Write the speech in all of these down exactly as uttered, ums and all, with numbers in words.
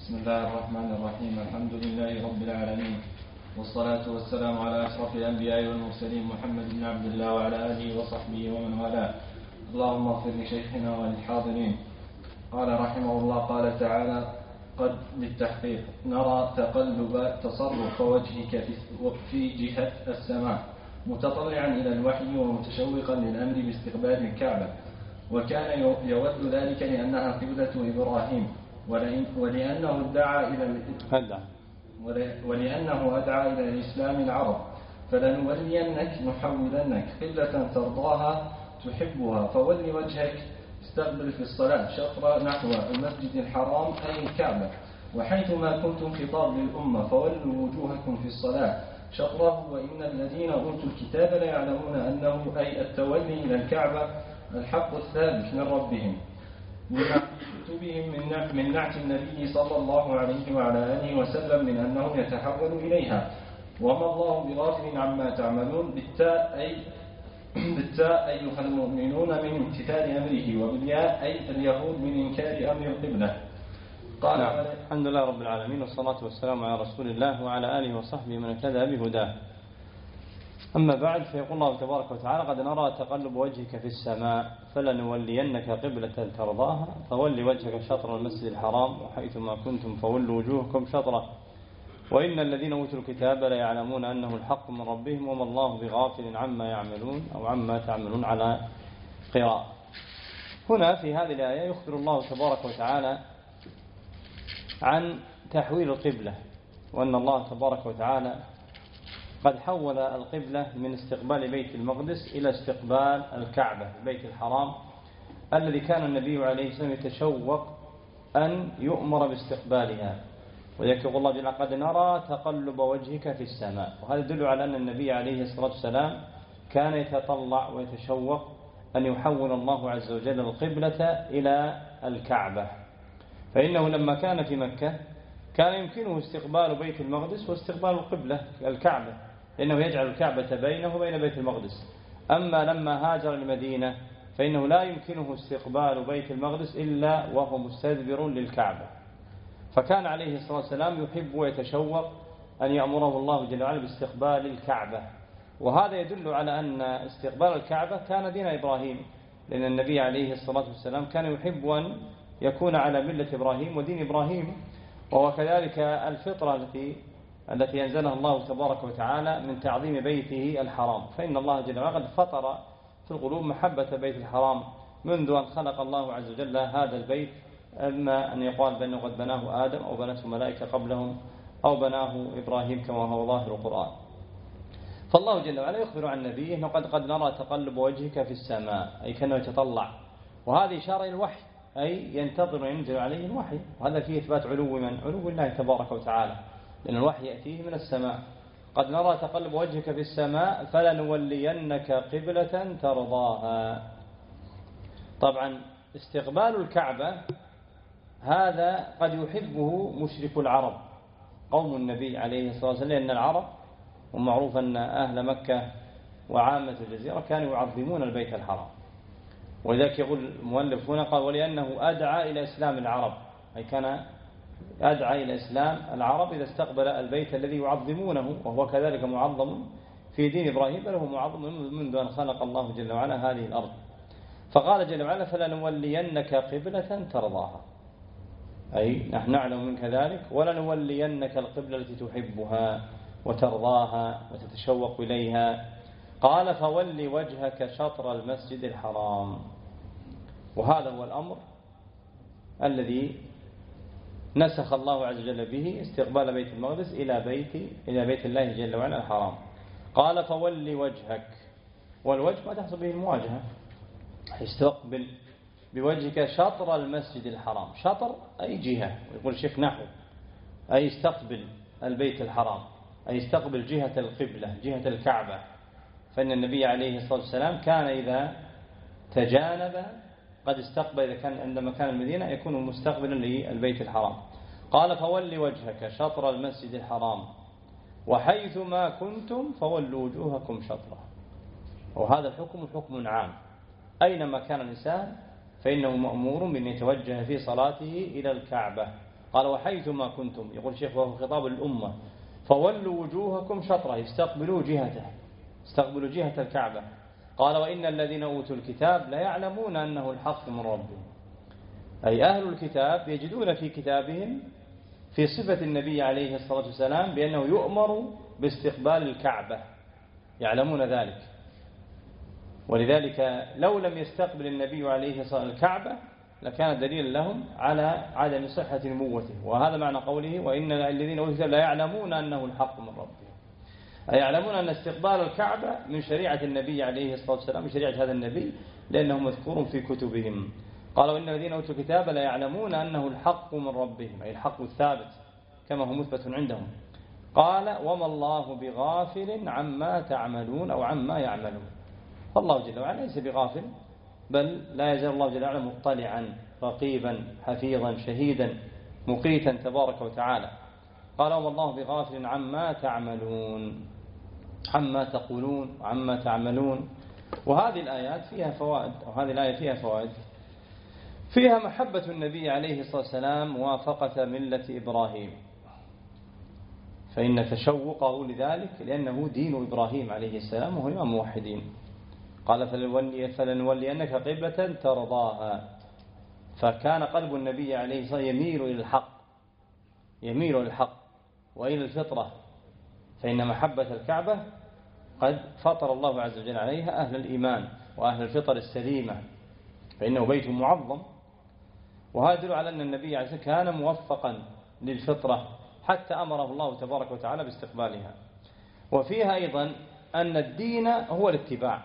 بسم الله الرحمن الرحيم. الحمد لله رب العالمين، والصلاة والسلام على أشرف الأنبياء والمرسلين محمد بن عبد الله وعلى آله وصحبه ومن والاه. اللهم اغفر لشيخنا وللحاضرين. قال رحمه الله، قال تعالى: قد بالتحقيق نرى تقلب تصرف وجهك في جهة السماء متطلعا إلى الوحي ومتشوقا للأمر باستقبال الكعبة، وكان يود ذلك لأنها قبلة إبراهيم، ولأنه ادعى إلى ولأنه أدعى إلى الإسلام العرب. فلنولينك نحولنك قبلة ترضاها تحبها، فول وجهك استقبل في الصلاة شطر نحو المسجد الحرام أي الكعبة، وحيثما كنتم خطاب للأمة فولوا وجوهكم في الصلاة شطره. وإن الذين أوتوا الكتاب لا يعلمون أنه أي التولي إلى الكعبة الحق الثابت من ربهم، لما كتبهم من نعت النبي صلى الله عليه وعلى آله وسلم من أنه يتحول إليها. وما الله بغافل عما تعملون، بالتاء أي بالتاء أيها المؤمنون من امتثال أمره، وبالياء أي اليهود من إنكار أمر القبلة. قال نعم. الحمد لله رب العالمين، والصلاة والسلام على رسول الله وعلى آله وصحبه من اهتدى بهداه. أما بعد، فيقول الله تبارك وتعالى: قد نرى تقلب وجهك في السماء فلنولينك قبلة ترضاها فول وجهك شطر المسجد الحرام وحيثما كنتم فولوا وجوهكم شطره وإن الذين أوتوا الكتاب لا يعلمون أنه الحق من ربهم وما الله بغافل عما يعملون أو عما تعملون على قراءة. هنا في هذه الآية يخبر الله تبارك وتعالى عن تحويل القبلة، وأن الله تبارك وتعالى قد حول القبلة من استقبال بيت المقدس إلى استقبال الكعبة البيت الحرام، الذي كان النبي عليه السلام يتشوق أن يؤمر باستقبالها. ويقول الله جل: قد نرى تقلب وجهك في السماء. وهذا يدل على أن النبي عليه الصلاة والسلام كان يتطلع ويتشوق أن يحول الله عز وجل القبلة إلى الكعبة، فإنه لما كان في مكة كان يمكنه استقبال بيت المقدس واستقبال القبلة الكعبة، لأنه يجعل الكعبة بينه وبين بيت المقدس. أما لما هاجر المدينة فإنه لا يمكنه استقبال بيت المقدس إلا وهو مستدبر للكعبة، فكان عليه الصلاة والسلام يحب ويتشوق أن يأمره الله جل وعلا باستقبال الكعبة. وهذا يدل على أن استقبال الكعبة كان دين إبراهيم، لأن النبي عليه الصلاة والسلام كان يحب أن يكون على ملة إبراهيم ودين إبراهيم، وهو كذلك الفطرة التي التي أنزلها الله تبارك وتعالى من تعظيم بيته الحرام. فإن الله جل وعلا قد فطر في القلوب محبة بيت الحرام منذ أن خلق الله عز وجل هذا البيت، أما أن يقال بأنه قد بناه آدم أو بنته ملائكة قبلهم أو بناه إبراهيم كما هو ظاهر القرآن. فالله جل وعلا يخبر عن نبيه أنه قد قد نرى تقلب وجهك في السماء، أي كأنه يتطلع، وهذه إشارة إلى الوحي، أي ينتظر ينزل عليه الوحي. وهذا فيه إثبات علو من علو الله تبارك وتعالى، لأن الوحي يأتيه من السماء. قد نرى تقلب وجهك في السماء فلنولينك قبلة ترضاها. طبعا استقبال الكعبة هذا قد يحبه مشرك العرب قوم النبي عليه الصلاة والسلام، لأن العرب ومعروف أن أهل مكة وعامة الجزيرة كانوا يعظمون البيت الحرام، ولذلك يقول المؤلف هنا قال: ولأنه أدعى إلى إسلام العرب، أي كان أدعى إلى إسلام العرب إذا استقبل البيت الذي يعظمونه، وهو كذلك معظم في دين إبراهيم، بل هو معظم منذ أن خلق الله جل وعلا هذه الأرض. فقال جل وعلا: فلنولينك قبلة ترضاها، أي نحن نعلم منك ذلك، ولنولينك القبلة التي تحبها وترضاها وتتشوق إليها. قال: فول وجهك شطر المسجد الحرام. وهذا هو الأمر الذي نسخ الله عز وجل به استقبال بيت المقدس إلى بيت إلى بيت الله جل وعلا الحرام. قال: فول وجهك، والوجه ما تحصل به المواجهة، استقبل بوجهك شطر المسجد الحرام. شطر أي جهة، ويقول الشيخ نحو، أي استقبل البيت الحرام، أي استقبل جهة القبلة جهة الكعبة. فإن النبي عليه الصلاة والسلام كان إذا تجانب قد استقبل، إذا كان عندما كان المدينة يكون مستقبلا للبيت الحرام. قال: فول وجهك شطر المسجد الحرام وحيثما كنتم فولوا وجوهكم شطره. وهذا الحكم حكم عام، أينما كان الإنسان فإنه مأمور بأن يتوجه في صلاته إلى الكعبة، قال وحيثما كنتم، يقول الشيخ وهو خطاب للأمة، فولوا وجوهكم شطره، استقبلوا جهته، استقبلوا جهة الكعبة. قال وإن الذين أوتوا الكتاب لا يعلمون أنه الحق من ربهم، أي أهل الكتاب يجدون في كتابهم في صفة النبي عليه الصلاة والسلام بأنه يؤمر باستقبال الكعبة، يعلمون ذلك. ولذلك لو لم يستقبل النبي عليه الصلاة والسلام الكعبة لكان دليل لهم على عدم صحة نبوته. وهذا معنى قوله وإن الذين أوتوا الكتاب لا يعلمون أنه الحق من ربهم، أي يعلمون أن استقبال الكعبة من شريعة النبي عليه الصلاة والسلام، من شريعة هذا النبي، لأنه مذكور في كتبهم. قال وإن الذين أوتوا الكتاب لا يعلمون أنه الحق من ربهم، أي الحق الثابت كما هو مثبت عندهم. قال وما الله بغافل عما تعملون أو عما يعملون، فالله جل وعلا ليس بغافل، بل لا يزال الله جل وعلا مطلعا رقيبا حفيظا شهيدا مقيتا تبارك وتعالى. قال وما الله بغافل عما تعملون، عما تقولون عما تعملون. وهذه الآيات فيها فوائد، وهذه الآية فيها فوائد. فيها محبة النبي عليه الصلاة والسلام موافقة ملة إبراهيم، فإن تشوقه لذلك لأنه دين إبراهيم عليه السلام وهو إمام موحدين. قال فلنولينك قبلة ترضاها، فكان قلب النبي عليه الصلاة والسلام يميل إلى الحق، يميل إلى الحق وإلى الفطرة، فإن محبة الكعبة قد فطر الله عز وجل عليها أهل الإيمان وأهل الفطر السليمة، فإنه بيت معظم. وهذا يدل على أن النبي عليه الصلاة والسلام كان موفقا للفطرة حتى أمره الله تبارك وتعالى باستقبالها. وفيها أيضا أن الدين هو الاتباع،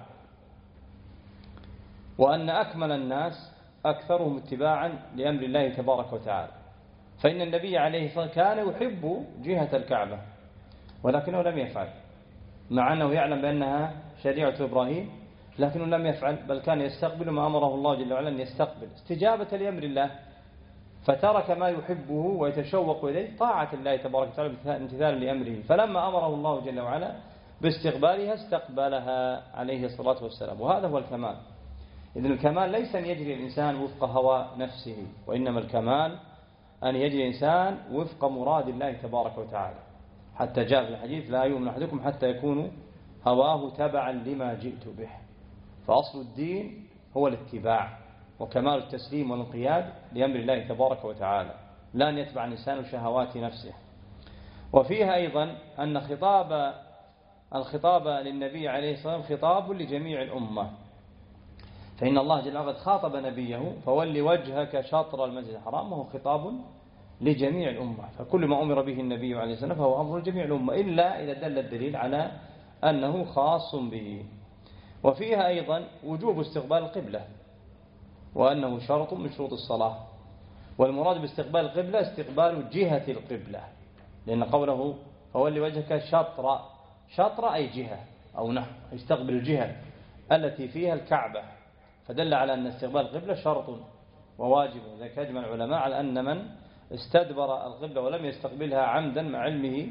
وأن أكمل الناس أكثرهم اتباعا لأمر الله تبارك وتعالى. فإن النبي عليه الصلاة والسلام كان يحب جهة الكعبة ولكنه لم يفعل، مع أنه يعلم بأنها شريعة إبراهيم، لكنه لم يفعل، بل كان يستقبل ما أمره الله جل وعلا أن يستقبل استجابة لأمر الله، فترك ما يحبه ويتشوق إليه طاعة الله تبارك وتعالى امتثالا لأمره. فلما أمره الله جل وعلا باستقبالها استقبلها عليه الصلاة والسلام، وهذا هو الكمال. إذن الكمال ليس أن يجري الإنسان وفق هوى نفسه، وإنما الكمال أن يجري الإنسان وفق مراد الله تبارك وتعالى. حتى جاء في الحديث لا يؤمن أحدكم حتى يكون هواه تبعا لما جئت به. فأصل الدين هو الاتباع وكمال التسليم والانقياد لأمر الله تبارك وتعالى، لا أن يتبع الإنسان شهوات نفسه. وفيها أيضا أن خطاب الخطاب للنبي عليه الصلاة والسلام خطاب لجميع الأمة، فإن الله جل وعلا خاطب نبيه فولي وجهك شطر المسجد الحرام، وهو خطاب لجميع الأمة. فكل ما أمر به النبي عليه الصلاة والسلام فهو أمر لجميع الأمة، إلا إذا دل الدليل على أنه خاص به. وفيها أيضا وجوب استقبال القبلة، وأنه شرط من شروط الصلاة. والمراد باستقبال القبلة استقبال جهة القبلة، لأن قوله فولي وجهك شطر، شطر أي جهة أو نحو، يستقبل الجهة التي فيها الكعبة، فدل على أن استقبال القبلة شرط وواجب. ذلك يجمع العلماء على أن من استدبر القبلة ولم يستقبلها عمدا مع علمه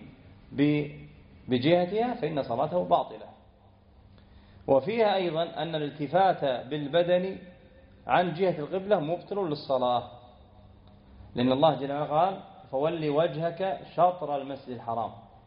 بجهتها فإن صلاته باطلة. وفيها أيضا أن الالتفات بالبدن عن جهة القبلة مبطل للصلاة، لأن الله جل وعلا قال فولي وجهك شطر المسجد الحرام،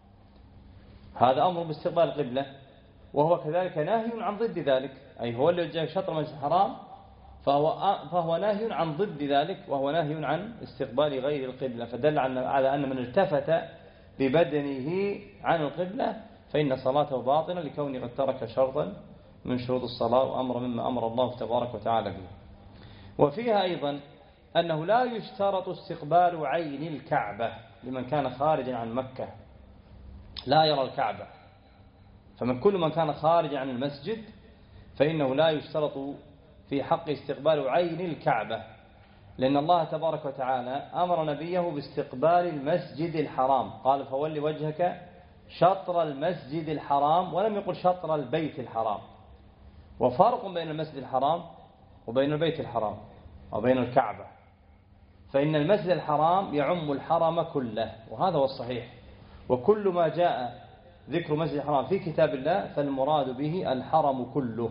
هذا أمر باستقبال القبلة، وهو كذلك ناهي عن ضد ذلك، أي فولي وجهك شطر المسجد الحرام فهو, فهو ناهي عن ضد ذلك، وهو ناهي عن استقبال غير القبلة. فدل على أن من التفت ببدنه عن القبلة فإن صلاته باطلة لكونه قد ترك شرطا من شروط الصلاة وأمر مما أمر الله تبارك وتعالى به. وفيها أيضا أنه لا يشترط استقبال عين الكعبة لمن كان خارجا عن مكة لا يرى الكعبة، فمن كل من كان خارجا عن المسجد فإنه لا يشترط في حق استقبال عين الكعبة، لأن الله تبارك وتعالى أمر نبيه باستقبال المسجد الحرام، قال فولي وجهك شطر المسجد الحرام، ولم يقل شطر البيت الحرام. وفرق بين المسجد الحرام وبين البيت الحرام وبين الكعبة، فإن المسجد الحرام يعم الحرم كله، وهذا هو الصحيح. وكل ما جاء ذكر مسجد الحرام في كتاب الله فالمراد به الحرم كله،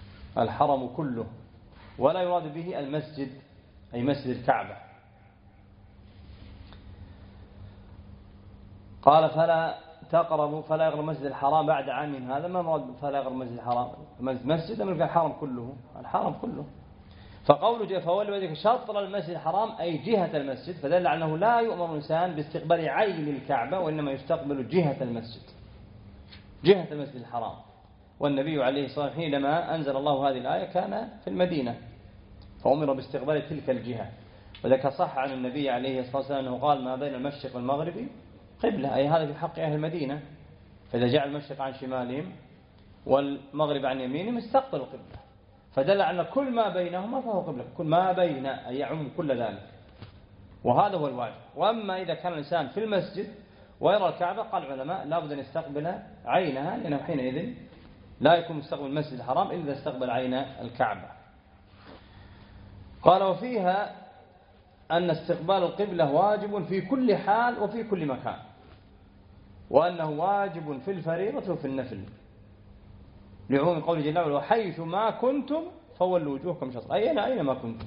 الحرم كله، ولا يراد به المسجد أي مسجد الكعبة. قال فلا تقربوا فلا يقرب المسجد الحرام بعد عام هذا. ما مراد فلا يقرب المسجد الحرام؟ المسجد أم الحرم كله؟ الحرم كله. فقوله فولي وجهك شطر المسجد الحرام أي جهة المسجد، فدل على أنه لا يؤمر الإنسان باستقبال عين الكعبة، وإنما يستقبل جهة المسجد، جهة المسجد الحرام. والنبي عليه الصلاة والسلام حينما أنزل الله هذه الآية كان في المدينة فأمر باستقبال تلك الجهة. وذلك صح عن النبي عليه الصلاة والسلام أنه قال ما بين المشرق والمغرب قبلة، أي هذا في حق أهل المدينة. فإذا جعل المشرق عن شمالهم والمغرب عن يمينهم استقبلوا قبلة، فدل على كل ما بينهما فهو قبلة، كل ما بين أي يعم كل ذلك، وهذا هو الواجب. وأما إذا كان الإنسان في المسجد ويرى الكعبة قال العلماء لا بد أن يستقبل عينها، لأنه حينئذ لا يكون مستقبل المسجد الحرام إلا إذا استقبل عين الكعبة. قال وفيها أن استقبال القبلة واجب في كل حال وفي كل مكان، وأنه واجب في الفريضة وفي النفل، لعموم قوله جل وعلا وحيث ما كنتم فولوا وجوهكم شطره، أين أينما كنتم،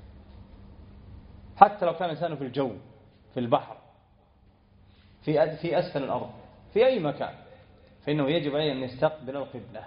حتى لو كان الإنسان في الجو، في البحر، في في أسفل الأرض، في أي مكان، فإنه يجب عليه أن يستقبل القبلة.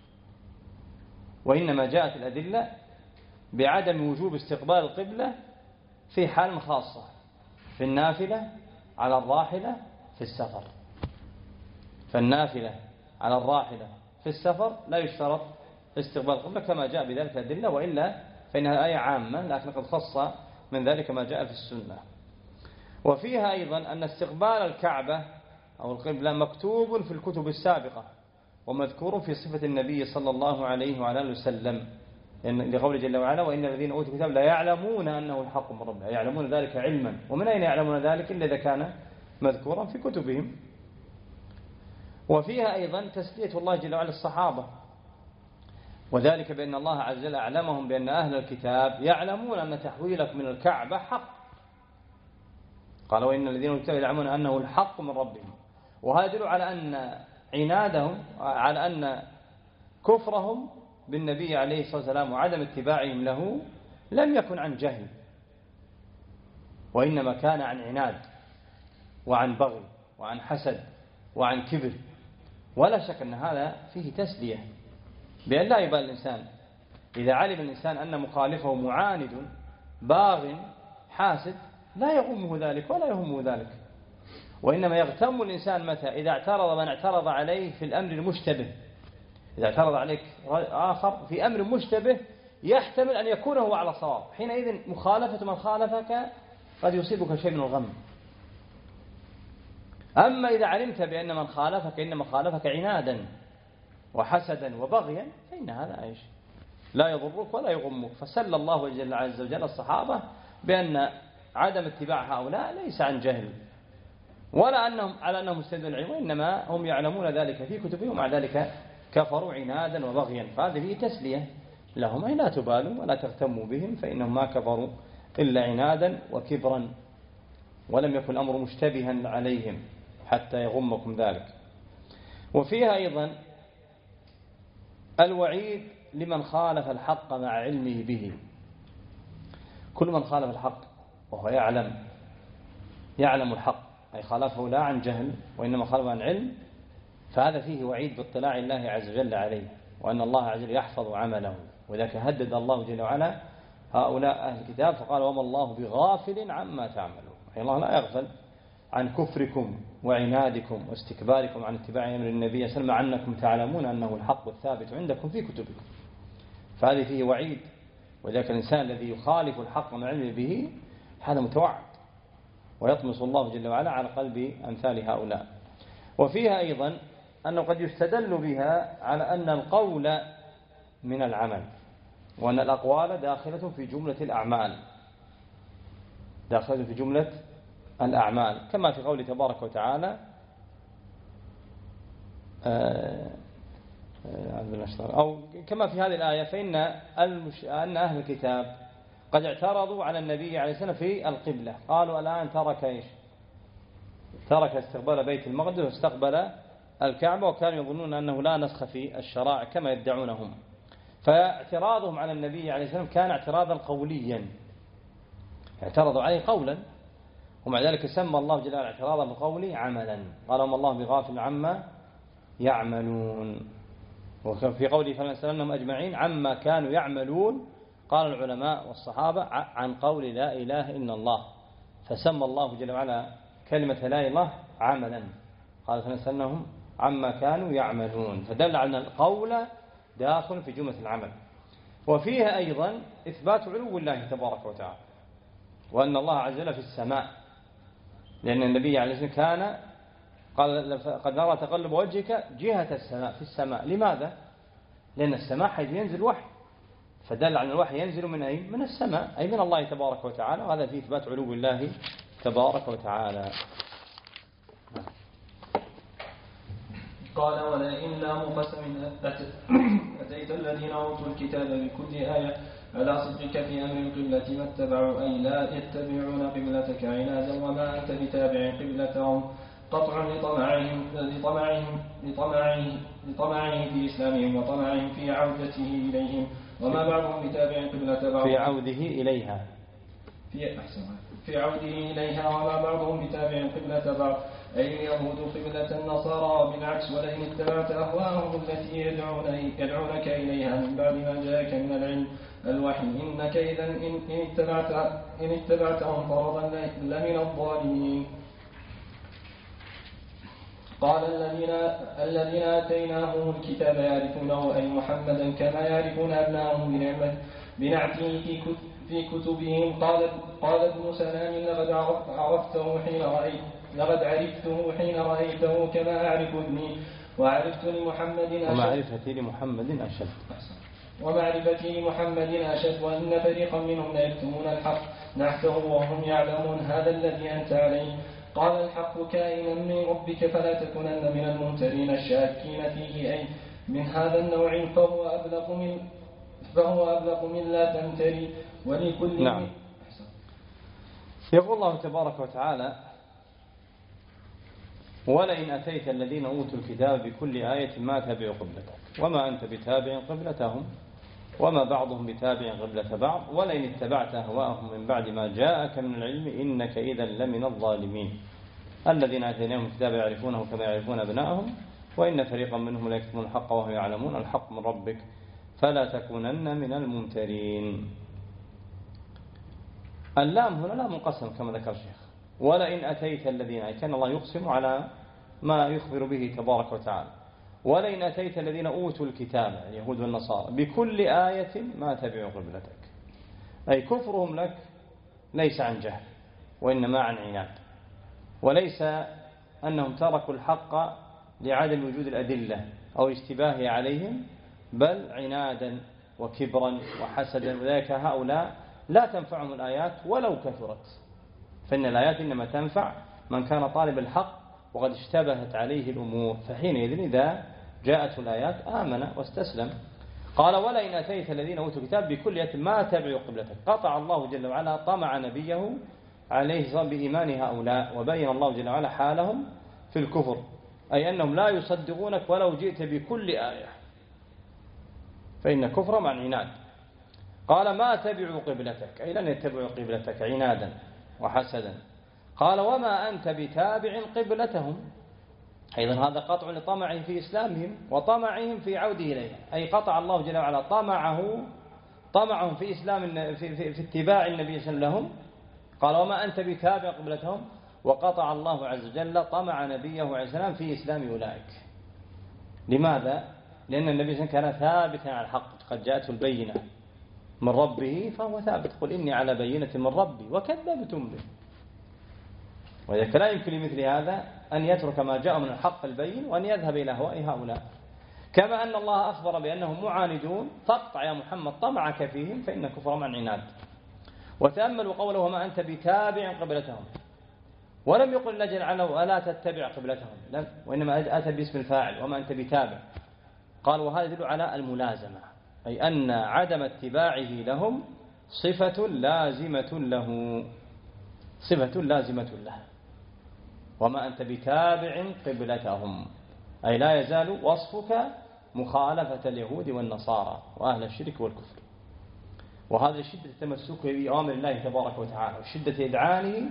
وإنما جاءت الأدلة بعدم وجوب استقبال القبلة في حال خاصة، في النافلة على الراحلة في السفر. فالنافلة على الراحلة في السفر لا يشترط استقبال القبلة كما جاء بذلك الأدلة، وإلا فإنها آية عامة، لكن قد خص من ذلك ما جاء في السنة. وفيها أيضا أن استقبال الكعبة أو القبلة مكتوب في الكتب السابقة ومذكور في صفة النبي صلى الله عليه وعلى آله وسلم، لقوله جل وعلا وإن الذين أوتوا الكتاب لا يعلمون أنه الحق من ربهم، يعلمون ذلك علما. ومن أين يعلمون ذلك إلا إذا كان مذكورا في كتبهم. وفيها أيضا تسلية الله جل وعلا الصحابة، وذلك بأن الله عز وجل أعلمهم بأن أهل الكتاب يعلمون أن تحويلك من الكعبة حق. قال وإن الذين أوتوا الكتاب يعلمون أنه الحق من ربهم. وهذا يدل على أن عنادهم، على أن كفرهم بالنبي عليه الصلاة والسلام وعدم اتباعهم له لم يكن عن جهل، وإنما كان عن عناد وعن بغي وعن حسد وعن كبر. ولا شك أن هذا فيه تسلية بأن لا يبال الإنسان إذا علم الإنسان أن مخالفه معاند باغ حاسد، لا يغمه ذلك ولا يهمه ذلك، وإنما يغتم الإنسان متى إذا اعترض من اعترض عليه في الأمر المشتبه. إذا اعترض عليك آخر في أمر مشتبه يحتمل أن يكون هو على صواب، حينئذ مخالفة من خالفك قد يصيبك شيء من الغم. أما إذا علمت بأن من خالفك إنما خالفك عنادا وحسدا وبغيا فإن هذا إيش لا يضرك ولا يغمك. فسل الله جل عز وجل الصحابة بأن عدم اتباع هؤلاء ليس عن جهل ولا أنهم على أنهم مستندون العلم، وإنما هم يعلمون ذلك في كتبهم، ومع ذلك كفروا عنادا وبغيا. فهذه تسلية لهم، أي لا تبالوا ولا تهتموا بهم، فإنهم ما كفروا إلا عنادا وكبرا، ولم يكن الأمر مشتبها عليهم حتى يغمكم ذلك. وفيها أيضا الوعيد لمن خالف الحق مع علمه به. كل من خالف الحق وهو يعلم يعلم الحق، أي خالفه لا عن جهل وإنما خالفه عن علم، فهذا فيه وعيد باطلاع الله عز وجل عليه، وأن الله عز وجل يحفظ عمله. وذلك هدد الله جل وعلا هؤلاء أهل الكتاب فقال وما الله بغافل عما تعملون، أي الله لا يغفل عن كفركم وعنادكم واستكباركم عن اتباع أمر النبي صلى الله عليه وسلم، عنكم تعلمون أنه الحق الثابت عندكم في كتبكم. فهذه فيه وعيد، وذلك الإنسان الذي يخالف الحق مع علمه به هذا متوعد، ويطمس الله جل وعلا على قلب أمثال هؤلاء. وفيها أيضا أنه قد يستدل بها على أن القول من العمل، وأن الأقوال داخلة في جملة الأعمال، داخلة في جملة الأعمال، كما في قوله تبارك وتعالى أو كما في هذه الآية فإن أن أهل الكتاب قد اعترضوا على النبي عليه الصلاة والسلام في القبلة، قالوا الآن ترك إيش ترك استقبال بيت المقدس واستقبل الكعبة، وكانوا يظنون أنه لا نسخ في الشرائع كما يدعونهم. فاعتراضهم على النبي عليه الصلاة والسلام كان اعتراضا قوليا، اعترضوا عليه قولا، ومع ذلك سمى الله جل وعلا اعتراضا بقوله عملا، قال وما الله بغافل عما يعملون. وفي قوله فلا نسألنهم أجمعين عما كانوا يعملون، قال العلماء والصحابة عن قول لا إله إلا الله، فسمى الله جل وعلا كلمة لا إله إلا الله عملا، قال فنسألنهم عما كانوا يعملون، فدل على أن القول داخل في جملة العمل. وفيها أيضا إثبات علو الله تبارك وتعالى، وأن الله عز وجل في السماء، لأن النبي عليه الصلاة والسلام كان قال قد نرى تقلب وجهك جهة السماء في السماء. لماذا؟ لأن السماء حيث ينزل وحي، فدل على الوحي ينزل من أي؟ من السماء، أي من الله تبارك وتعالى، وهذا فيه إثبات علو الله تبارك وتعالى. قال ولئن لام قسم أتيت الذين أوتوا الكتاب بكل آية على صدقك في أمر القبلة ما اتبعوا، أي لا يتبعون قبلتك عنادا وما أنت بتابع قبلتهم، قطع لطمعهم لطمعهم لطمعهم لطمعهم في إسلامهم وطمعهم في عودته إليهم، وما بعضهم بتابع قبلة بعض في عوده إليها في أحسن في عوده إليها وما بعضهم بتابع قبلة بعض، أي اليهود قبلة النصارى وبالعكس، ولئن اتبعت أهواءهم التي يدعون يدعونك إليها من بعد ما جاءك من العلم الوحي إنك إذا إن اتبعت إن اتبعتهم فرضا لمن الظالمين. قال الذين الذين آتيناهم الكتاب يعرفونه أي محمدا كما يعرفون أبناءهم بنعته في في كتبهم. قال قال ابن سلام لقد عرفته حين رأيت لقد عرفته حين رأيته كما أعرف ابني، وعرفت لمحمد أشد ومعرفتي لمحمد أشد ومعرفتي لمحمد أشد وإن فريقا منهم لا يكتمون الحق نحته وهم يعلمون هذا الذي أنت عليه. قال الحق كائنا من ربك فلا تكونن من الممترين الشاكين فيه، أي من هذا النوع فهو أبلغ من فهو أبلغ من لا تمتري ولكل. نعم. يقول الله تبارك وتعالى ولئن أتيت الذين أوتوا الكتاب بكل آية ما تبعوا قبلتك وما أنت بتابع قبلتهم وما بعضهم بتابع قبلة بعض، ولئن اتبعت أهواءهم من بعد ما جاءك من العلم إنك إذا لمن الظالمين. الذين آتيناهم الكتاب يعرفونه كما يعرفون أبناءهم وإن فريقا منهم لا يكتمون الحق وهم يعلمون الحق من ربك فلا تكونن من الممترين. اللام هنا لا منقسم كما ذكر الشيخ، ولئن أتيت الذين، كان الله يقسم على ما يخبر به تبارك وتعالى، ولئن أتيت الذين أوتوا الكتاب اليهود والنصارى بكل آية ما تبعوا قبلتك، أي كفرهم لك ليس عن جهل وإنما عن عناد، وليس أنهم تركوا الحق لعدم وجود الأدلة أو اشتباه عليهم، بل عنادا وكبرا وحسدا، وذلك هؤلاء لا تنفعهم الآيات ولو كثرت، فإن الآيات إنما تنفع من كان طالب الحق وقد اشتبهت عليه الأمور، فحينئذ إذا جاءته الآيات آمن واستسلم. قال ولئن أتيت الذين أوتوا الكتاب بكل آية ما تبعوا قبلتك، قطع الله جل وعلا طمع نبيه عليه الصلاة والسلام بإيمان هؤلاء، وبين الله جل وعلا حالهم في الكفر، أي أنهم لا يصدقونك ولو جئت بكل آية، فإن كفر مع عناد. قال ما تبعوا قبلتك، أي لن يتبعوا قبلتك عنادا وحسدا. قال وما أنت بتابع قبلتهم، أيضا هذا قطع لطمعهم في إسلامهم وطمعهم في عوده إليها، أي قطع الله جل وعلا طمعه طمعهم في إسلام في, في, في اتباع النبي صلى الله عليه وسلم. قال وما أنت بتابع قبلتهم، وقطع الله عز وجل طمع نبيه عليه السلام في إسلام أولئك. لماذا؟ لأن النبي صلى الله عليه وسلم كان ثابتا على الحق، قد جاءته البينة من ربه فهو ثابت، قل إني على بينة من ربي وكذبتم به. وإذا لا يمكن لمثل هذا أن يترك ما جاء من الحق البين وأن يذهب إلى هواء هؤلاء، كما أن الله أخبر بأنهم معاندون، فاقطع يا محمد طمعك فيهم فإن كفرهم عن عناد. وتأملوا قوله وما أنت بتابع قبلتهم، ولم يقل لجل عنه ألا تتبع قبلتهم، لا، وإنما أتى باسم الفاعل وما أنت بتابع. قال وهذا يدل على الملازمة، أي أن عدم اتباعه لهم صفة لازمة له، صفة لازمة له. وما أنت بتابع قبلتهم، أي لا يزال وصفك مخالفة اليهود والنصارى وأهل الشرك والكفر، وهذا شدة تمسكه بأوامر الله تبارك وتعالى وشدة إذعانه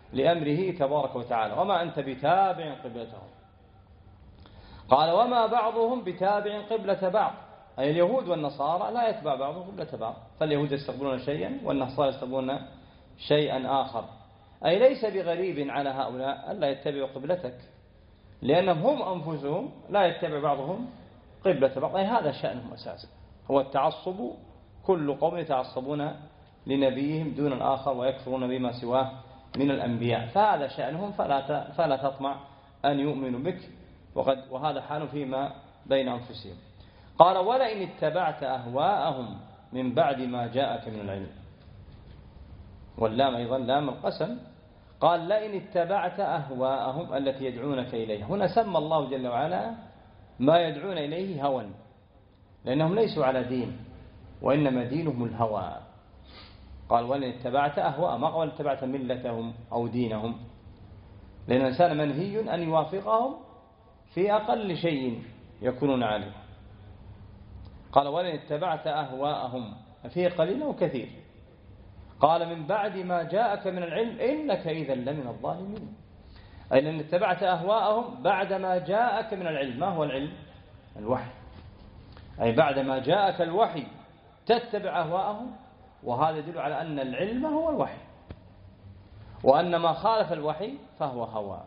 لأمره تبارك وتعالى. وما أنت بتابع قبلتهم. قال وما بعضهم بتابع قبلة بعض، أي اليهود والنصارى لا يتبع بعضهم قبلة بعض، فاليهود يستقبلون شيئا والنصارى يستقبلون شيئا آخر، أي ليس بغريب على هؤلاء ألا يتبعوا قبلتك، لأنهم هم أنفسهم لا يتبع بعضهم قبلة بعض، أي هذا شأنهم أساسا، هو التعصب، كل قوم يتعصبون لنبيهم دون الآخر ويكفرون بما سواه من الأنبياء، فهذا شأنهم، فلا فلا تطمع أن يؤمنوا بك، وقد وهذا حال فيما بين أنفسهم. قال ولئن اتبعت أهواءهم من بعد ما جاءك من العلم، واللام أيضا لام القسم. قال لئن اتبعت أهواءهم التي يدعونك إليها، هنا سمى الله جل وعلا ما يدعون إليه هوى، لأنهم ليسوا على دين وإنما دينهم الهوى. قال ولئن اتبعت أهواءهم، ما قال اتبعت ملتهم أو دينهم، لأن الإنسان منهي أن يوافقهم في أقل شيء يكونون عليه. قال ولئن اتبعت أهواءهم، فيه قليل وكثير. قال من بعد ما جاءك من العلم إنك إذا لمن الظالمين، أي لأن اتبعت أهواءهم بعد ما جاءك من العلم. ما هو العلم؟ الوحي، أي بعد ما جاءك الوحي تتبع أهواءهم، وهذا يدل على أن العلم هو الوحي، وأن ما خالف الوحي فهو هوى.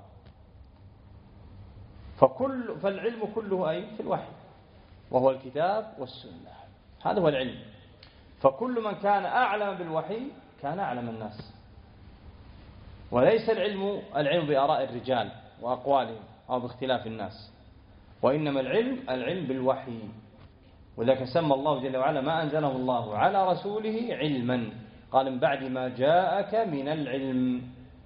فكل فالعلم كله أي في الوحي، وهو الكتاب والسنة، هذا هو العلم. فكل من كان أعلم بالوحي كان أعلم الناس، وليس العلم العلم بآراء الرجال وأقوالهم أو باختلاف الناس، وإنما العلم العلم بالوحي. ولذلك سمى الله جل وعلا ما أنزله الله على رسوله علما، قال من بعد ما جاءك من العلم،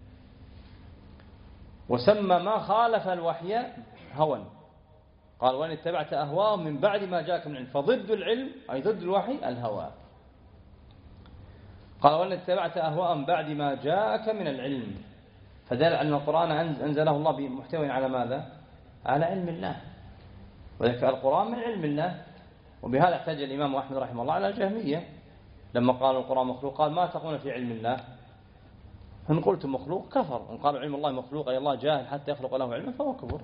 وسمى ما خالف الوحي هوى، قال وإن اتبعت أهواءهم من بعد ما جاءك من العلم، فضد العلم أي ضد الوحي الهوى. قال وإن اتبعت أهواءهم بعد ما جاءك من العلم، فدل أن القرآن أنزله الله بمحتوى على ماذا؟ على علم الله، وذلك القرآن من علم الله. وبهذا احتاج الإمام أحمد رحمه الله على الجهمية لما قالوا القرآن مخلوق، قال ما تقولون في علم الله؟ إن قلت مخلوق كفر، إن قالوا علم الله مخلوق أي الله جاهل حتى يخلق له علما فهو كفر،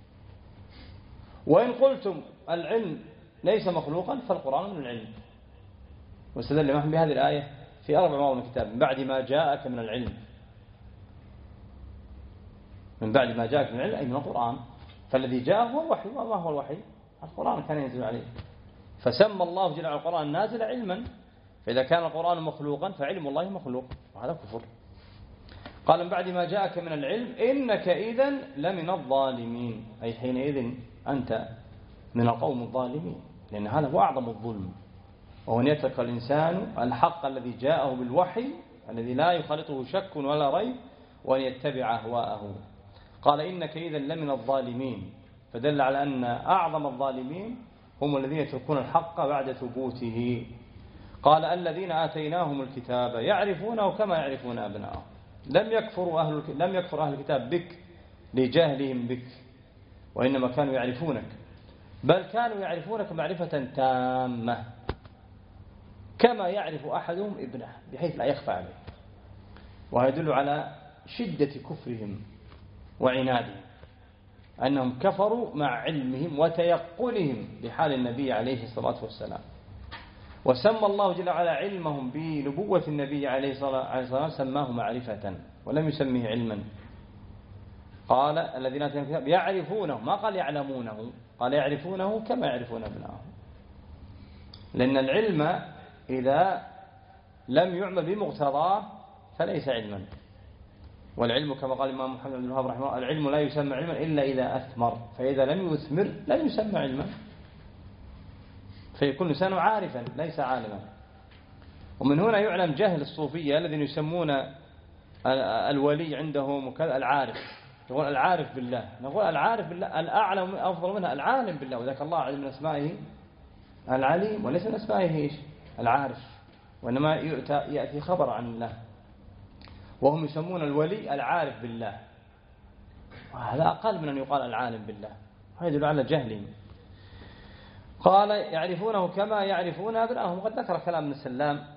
وإن قلتم العلم ليس مخلوقا فالقرآن من العلم. واستدل الإمام بهذه الآية في أربع مواضع من الكتاب، من بعد ما جاءك من العلم، من بعد ما جاءك من العلم أي من القرآن، فالذي جاء هو الوحي. وما هو الوحي؟ القرآن كان ينزل عليه، فسمى الله جل وعلا القرآن نازل علما، فإذا كان القرآن مخلوقا فعلم الله مخلوق، وهذا كفر. قال من بعد ما جاءك من العلم إنك إذن لمن الظالمين، أي حينئذ أنت من القوم الظالمين، لأن هذا هو أعظم الظلم، وهو أن يترك الإنسان الحق الذي جاءه بالوحي الذي لا يخالطه شك ولا ريب، وأن يتبع أهواءه. قال إنك إذا لمن الظالمين، فدل على أن أعظم الظالمين هم الذين يتركون الحق بعد ثبوته. قال الذين آتيناهم الكتاب يعرفونه كما يعرفون أبناءهم، لم يكفروا أهل لم يكفر أهل الكتاب بك لجهلهم بك، وإنما كانوا يعرفونك، بل كانوا يعرفونك معرفة تامة كما يعرف أحدهم ابنه بحيث لا يخفى عليه. وهذا يدل على شدة كفرهم وعنادهم، أنهم كفروا مع علمهم وتيقنهم بحال النبي عليه الصلاة والسلام. وسمى الله جل وعلا علمهم بنبوة النبي عليه الصلاة والسلام سماه معرفة ولم يسميه علما. قال الذين آتيناهم الكتاب يعرفونه، ما قال يعلمونه، قال يعرفونه كما يعرفون ابنائهم، لأن العلم إذا لم يعمل بمقتضاه فليس علما. والعلم كما قال الإمام محمد بن الوهاب رحمه الله العلم لا يسمى علما إلا إذا أثمر، فإذا لم يثمر لم يسمى علما، فيكون الإنسان عارفا ليس عالما. ومن هنا يعلم جهل الصوفية الذين يسمون الولي عندهم وكذا العارف، يقول العارف بالله، نقول العارف بالله الأعلم أفضل منها العالم بالله، وذلك الله عز من أسمائه العليم وليس من أسمائه إيش؟ العارف، وإنما يأتي خبر عن الله، وهم يسمون الولي العارف بالله، وهذا أقل من أن يقال العالم بالله، هذا يدل على جهلهم. قال يعرفونه كما يعرفون أبنائهم. وقد ذكر كلام ابن سلام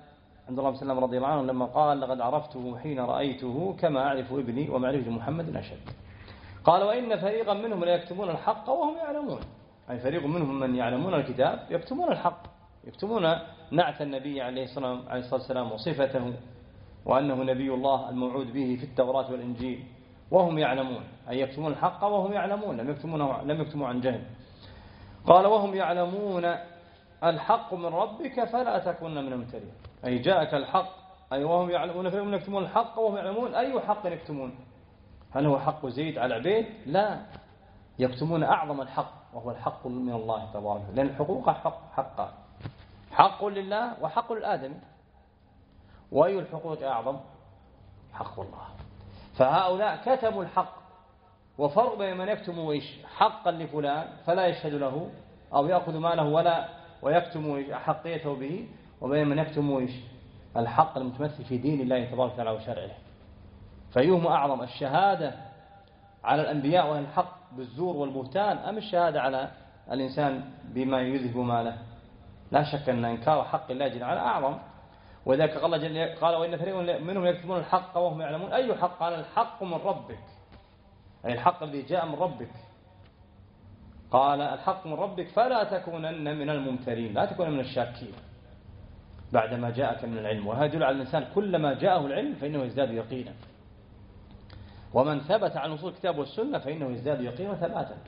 عند الله وسلم رضي الله عنه لما قال لقد عرفته حين رأيته كما أعرف ابني ومعرفة محمد أشد. قال وإن فريقا منهم لا يكتمون الحق وهم يعلمون، أي فريق منهم من يعلمون الكتاب يكتمون الحق، يكتمون نعت النبي عليه الصلاة والسلام وصفته وأنه نبي الله الموعود به في التوراة والإنجيل وهم يعلمون، أي يكتمون الحق وهم يعلمون، لم يكتمونه لم يكتموا عن جهل. قال وهم يعلمون الحق من ربك فلا تكن من الممترين، أي جاءك الحق، أي وهم يعلمون فهم يكتمون الحق وهم يعلمون. أي حق يكتمون؟ هل هو حق زيد على عبيد؟ لا، يكتمون أعظم الحق وهو الحق من الله تبارك، لأن الحقوق حق حقا، حق لله وحق للآدم. وأي الحقوق أعظم؟ حق الله. فهؤلاء كتموا الحق، وفرق بين من يكتم ويش حقا لفلان فلا يشهد له أو يأخذ ماله ولا ويكتم حقيته به، وبين من يكتم ويش الحق المتمثل في دين الله تبارك وتعالى وشرعه. فأيهما أعظم، الشهادة على الأنبياء وأهل الحق بالزور والبهتان أم الشهادة على الإنسان بما يذهب ماله؟ لا شك أن إنكار حق الله جل وعلا أعظم. وذلك قال وإن فريق منهم يكتمون الحق وهم يعلمون. أي حق؟ قال الحق من ربك، أي الحق الذي جاء من ربك. قال الحق من ربك فلا تكونن من الممترين، لا تكون من الشاكين بعدما جاءك من العلم. وهذا يدل على الإنسان كلما جاءه العلم فإنه يزداد يقينا، ومن ثبت عن نصوص الكتاب والسنة فإنه يزداد يقينا وثباتا،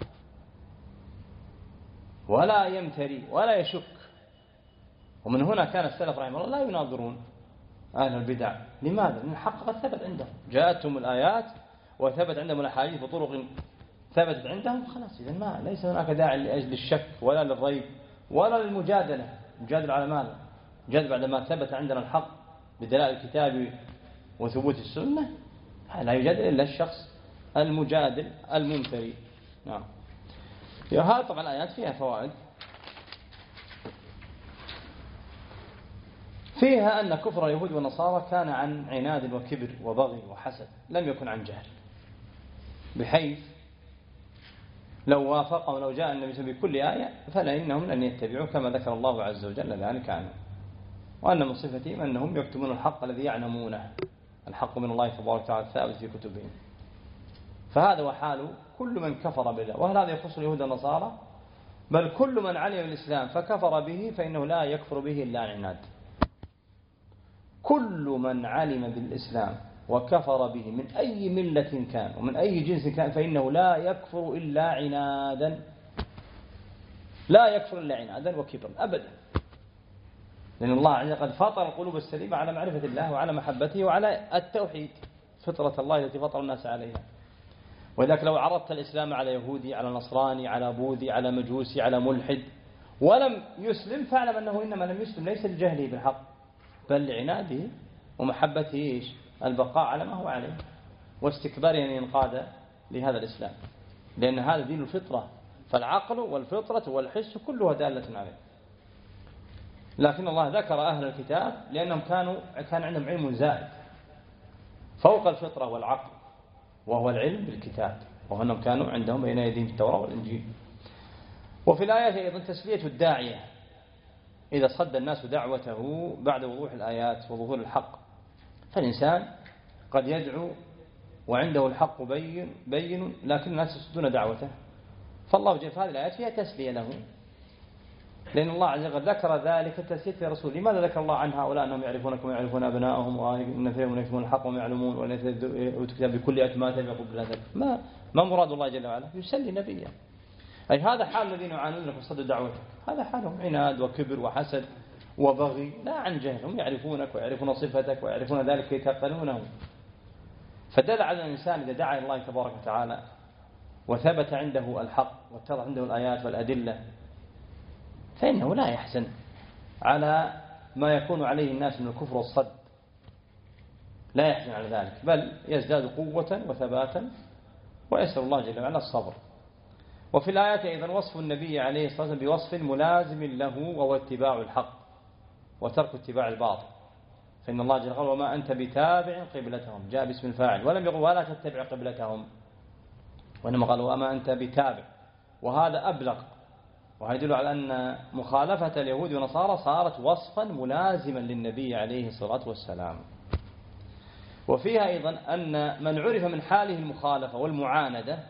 ولا يمتري ولا يشك. ومن هنا كان السلف رحمه الله لا يناظرون أهل البدع. لماذا؟ لأن الحق قد ثبت عندهم، جاءتهم الآيات وثبت عندهم الأحاديث بطرق ثبتت عندهم، خلاص إذن ما ليس هناك داعي لأجل الشك ولا للريب ولا للمجادلة. مجادل على ماذا؟ جد بعدما ثبت عندنا الحق بدلائل الكتاب وثبوت السنة لا يجادل إلا الشخص المجادل الممتري. نعم. هذا طبعا الآيات فيها فوائد، فيها أن كفر اليهود والنصارى كان عن عناد وكبر وبغي وحسد، لم يكن عن جهل، بحيث لو وافقوا لو جاء النبي صلى الله عليه وسلم بكل آية فلإنهم لن يتبعوا كما ذكر الله عز وجل ذلك عنهم. وأن من صفتهم أنهم يكتمون الحق الذي يعلمونه، الحق من الله تبارك وتعالى الثابت في كتبهم. فهذا وحال كل من كفر بالله. وهل هذا يخص اليهود والنصارى؟ بل كل من علم الإسلام فكفر به فإنه لا يكفر به إلا عن عناد. كل من علم بالإسلام وكفر به من أي ملة كان ومن أي جنس كان فإنه لا يكفر إلا عنادا، لا يكفر إلا عنادا وكبرا أبدا، لأن الله عز وجل قد فطر القلوب السليمة على معرفة الله وعلى محبته وعلى التوحيد، فطرة الله التي فطر الناس عليها. ولذلك لو عرضت الإسلام على يهودي على نصراني على بوذي على مجوسي على ملحد ولم يسلم فاعلم أنه إنما لم يسلم ليس لجهله بالحق بل لعناده ومحبته البقاء على ما هو عليه واستكباره أن ينقاد لهذا الإسلام، لأن هذا دين الفطرة، فالعقل والفطرة والحس كلها دالة عليه. لكن الله ذكر أهل الكتاب لأنهم كانوا كان عندهم علم زائد فوق الفطرة والعقل، وهو العلم بالكتاب، وأنهم كانوا عندهم بين يديهم التوراة والإنجيل. وفي الآيات أيضا تسلية الداعية إذا صد الناس دعوته بعد وضوح الآيات وظهور الحق. فالإنسان قد يدعو وعنده الحق بين بين لكن الناس يصدون دعوته، فالله جل في هذه الآيات فيها تسلية له، لأن الله عز وجل ذكر ذلك تسلية في رسول. لماذا ذكر الله عن هؤلاء أنهم يعرفونكم ويعرفون أبناءهم وأن فيهم يكتمون الحق وهم يعلمون وأن يكتب بكل أتمات يقول ذلك؟ ما ما مراد الله جل وعلا؟ يسلي نبيه. أي هذا حال الذين يعانون لكم صد دعوتك، هذا حالهم عناد وكبر وحسد وبغي لا عن جهل، هم يعرفونك ويعرفون صفتك ويعرفون ذلك يتقنونه. فدل على الإنسان إذا دعا الله تبارك وتعالى وثبت عنده الحق واتضح عنده الآيات والأدلة فإنه لا يحزن على ما يكون عليه الناس من الكفر والصد، لا يحزن على ذلك، بل يزداد قوة وثباتا ويسأل الله جل وعلا الصبر. وفي الآيات أيضا وصف النبي عليه الصلاة والسلام بوصف ملازم له وهو اتباع الحق وترك اتباع الباطل، فإن الله جل وعلا وما أنت بتابع قبلتهم، جاء باسم الفاعل ولم يقل ولا تتبع قبلتهم، وإنما قال وما أنت بتابع، وهذا أبلغ وهذا يدل على أن مخالفة اليهود والنصارى صارت وصفا ملازما للنبي عليه الصلاة والسلام. وفيها أيضا أن من عرف من حاله المخالفة والمعاندة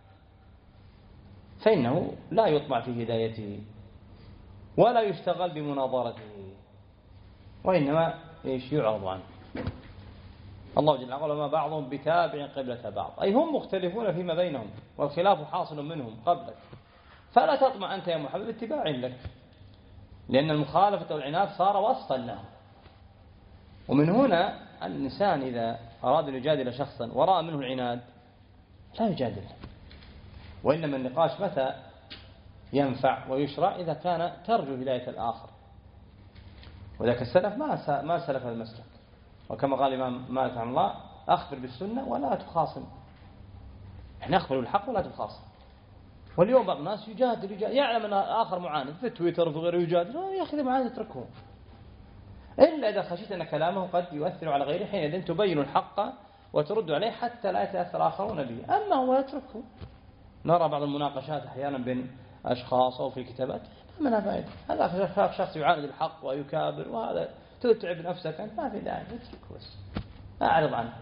فإنه لا يطمع في هدايته ولا يشتغل بمناظرته، وإنما يعرض عنه. الله جل وعلا ما بعضهم بتابع قبلة بعض، أي هم مختلفون فيما بينهم والخلاف حاصل منهم قبلك، فلا تطمع أنت يا محمد اتباع لك، لأن المخالفة والعناد صار وصفا له. ومن هنا الإنسان إذا أراد أن يجادل شخصا ورأى منه العناد لا يجادل، وإنما النقاش متى ينفع ويشرع إذا كان ترجو هداية الآخر. وذاك السلف ما ما سلف المسلك، وكما قال الإمام مالك رحمه الله أخبر بالسنة ولا تخاصم. احنا أخبر بالحق ولا تخاصم. واليوم بعض الناس يجادل, يجادل يعلم أن آخر معاند في تويتر وفي غيره يجادل، يا أخي معاند اتركه، إلا إذا خشيت أن كلامه قد يؤثر على غيره، حينئذ تبين الحق وترد عليه حتى لا يتأثر آخرون به. أما هو يتركه. نرى بعض المناقشات أحيانا بين أشخاص أو في كتابات ما منها فائدة. هذا شخص يعاند الحق ويكابر، وهذا تتعب نفسك أنت، ما في داعي، اتركه بس، أعرض عنه.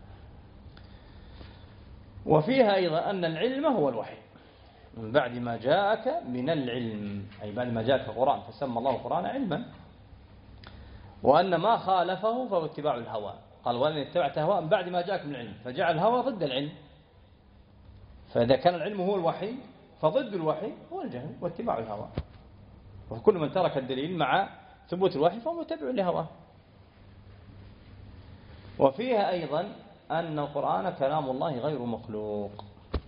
وفيها أيضا أن العلم هو الوحي من بعد ما جاءك من العلم، أي بعد ما جاءك القرآن فسمى الله القرآن علما، وأن ما خالفه فهو اتباع الهوى. قال وأن اتبعت هواء من بعد ما جاءك من العلم، فجعل الهوى ضد العلم. فإذا كان العلم هو الوحي فضد الوحي هو الجهل واتباع الهوى. وكل من ترك الدليل مع ثبوت الوحي فهو متبع لهواه. وفيها أيضا أن القرآن كلام الله غير مخلوق.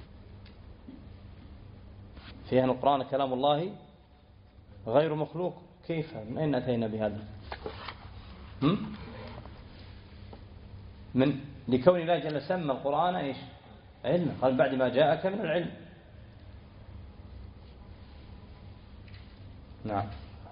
فيها أن القرآن كلام الله غير مخلوق. كيف؟ من أين أتينا بهذا؟ هم؟ من لكون الله جل سمى القرآن إيش؟ علم. قال بعد ما جاءك من العلم. نعم.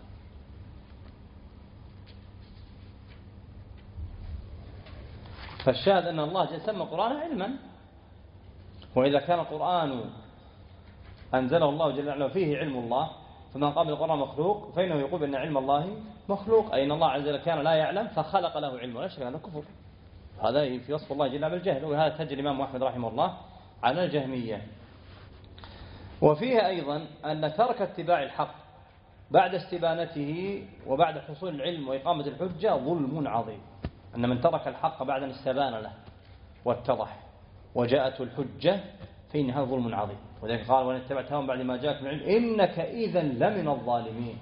فالشاهد أن الله جل سمى القرآن علما، وإذا كان القرآن أنزله الله جل وعلا فيه علم الله، فمن قال القرآن مخلوق فإنه يقول بأن علم الله مخلوق، أي أن الله عز وجل كان لا يعلم فخلق له علم، ولا شك هذا كفر. هذا في وصف الله جل وعلا بالجهل، وهذا تجري الإمام أحمد رحمه الله على الجهمية. وفيها أيضا أن ترك اتباع الحق بعد استبانته وبعد حصول العلم وإقامة الحجة ظلم عظيم. أن من ترك الحق بعد أن استبان له واتضح وجاءته الحجة فإن هذا ظلم عظيم. وذلك قال وأن اتبعتهم بعد ما جاءك من العلم إنك إذا لمن الظالمين،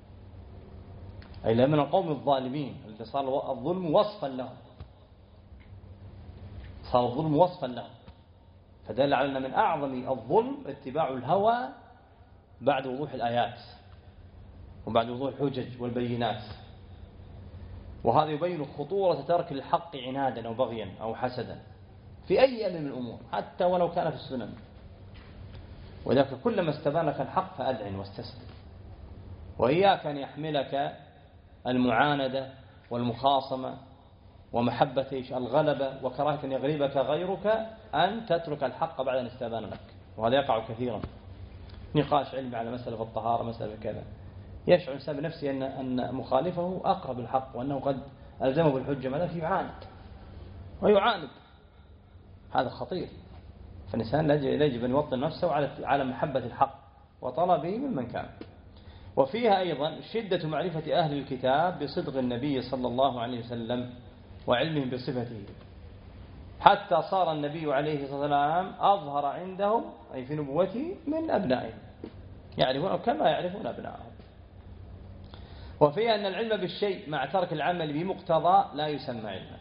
أي لمن القوم الظالمين الذي صار الظلم وصفا لهم، صار الظلم وصفا لهم. فدل على أن من أعظم الظلم اتباع الهوى بعد وضوح الآيات وبعد وضوح الحجج والبينات. وهذا يبين خطورة ترك الحق عنادا أو بغيا أو حسدا في أي أمر من الأمور، حتى ولو كان في السنن. وذلك كلما استبان لك الحق فأذعن واستسلم، وإياك أن يحملك المعاندة والمخاصمة ومحبة الغلبة وكراهة أن يغلبك غيرك أن تترك الحق بعد أن استبان لك. وهذا يقع كثيرا، نقاش علمي على مسألة الطهارة مسألة كذا، يشعر الإنسان بنفسه أن أن مخالفه أقرب الحق وأنه قد ألزمه بالحجة، ماذا في يعاند ويعاند، هذا خطير. فالإنسان يجب أن يوطن نفسه على على محبة الحق وطلبه ممن كان. وفيها أيضا شدة معرفة أهل الكتاب بصدق النبي صلى الله عليه وسلم وعلمهم بصفته، حتى صار النبي عليه الصلاة والسلام أظهر عندهم أي في نبوته من أبنائهم، يعرفون كما يعرفون أبنائهم. وفيها أن العلم بالشيء مع ترك العمل بمقتضى لا يسمى علما.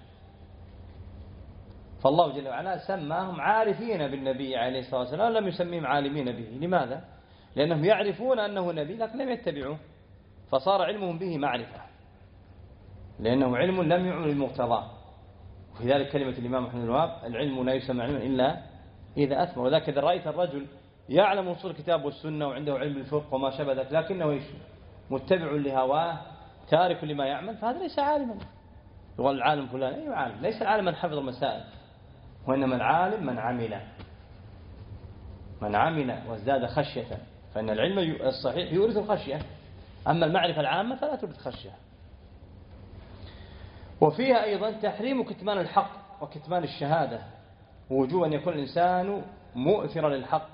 فالله جل وعلا سماهم عارفين بالنبي عليه الصلاة والسلام، لم يسميهم عالمين به. لماذا؟ لأنهم يعرفون أنه نبي لكن لم يتبعوه، فصار علمهم به معرفة، لأنه علم لم يعمل المقتضى. وفي ذلك كلمة الإمام محمد بن الوهاب العلم لا يسمى علما إلا إذا أثمر. وذاك إذا رأيت الرجل يعلم أصول الكتاب والسنة وعنده علم الفقه وما شابه ذلك لكنه متبع لهواه تارك لما يعمل، فهذا ليس عالما. يقول العالم فلان، أي عالم؟ ليس العالم من حفظ المسائل، وإنما العالم من عمل من عمل وازداد خشية فإن العلم الصحيح يورث الخشية، أما المعرفة العامة فلا تورث خشية. وفيها أيضا تحريم كتمان الحق وكتمان الشهادة، ووجوب أن يكون الإنسان مؤثرا للحق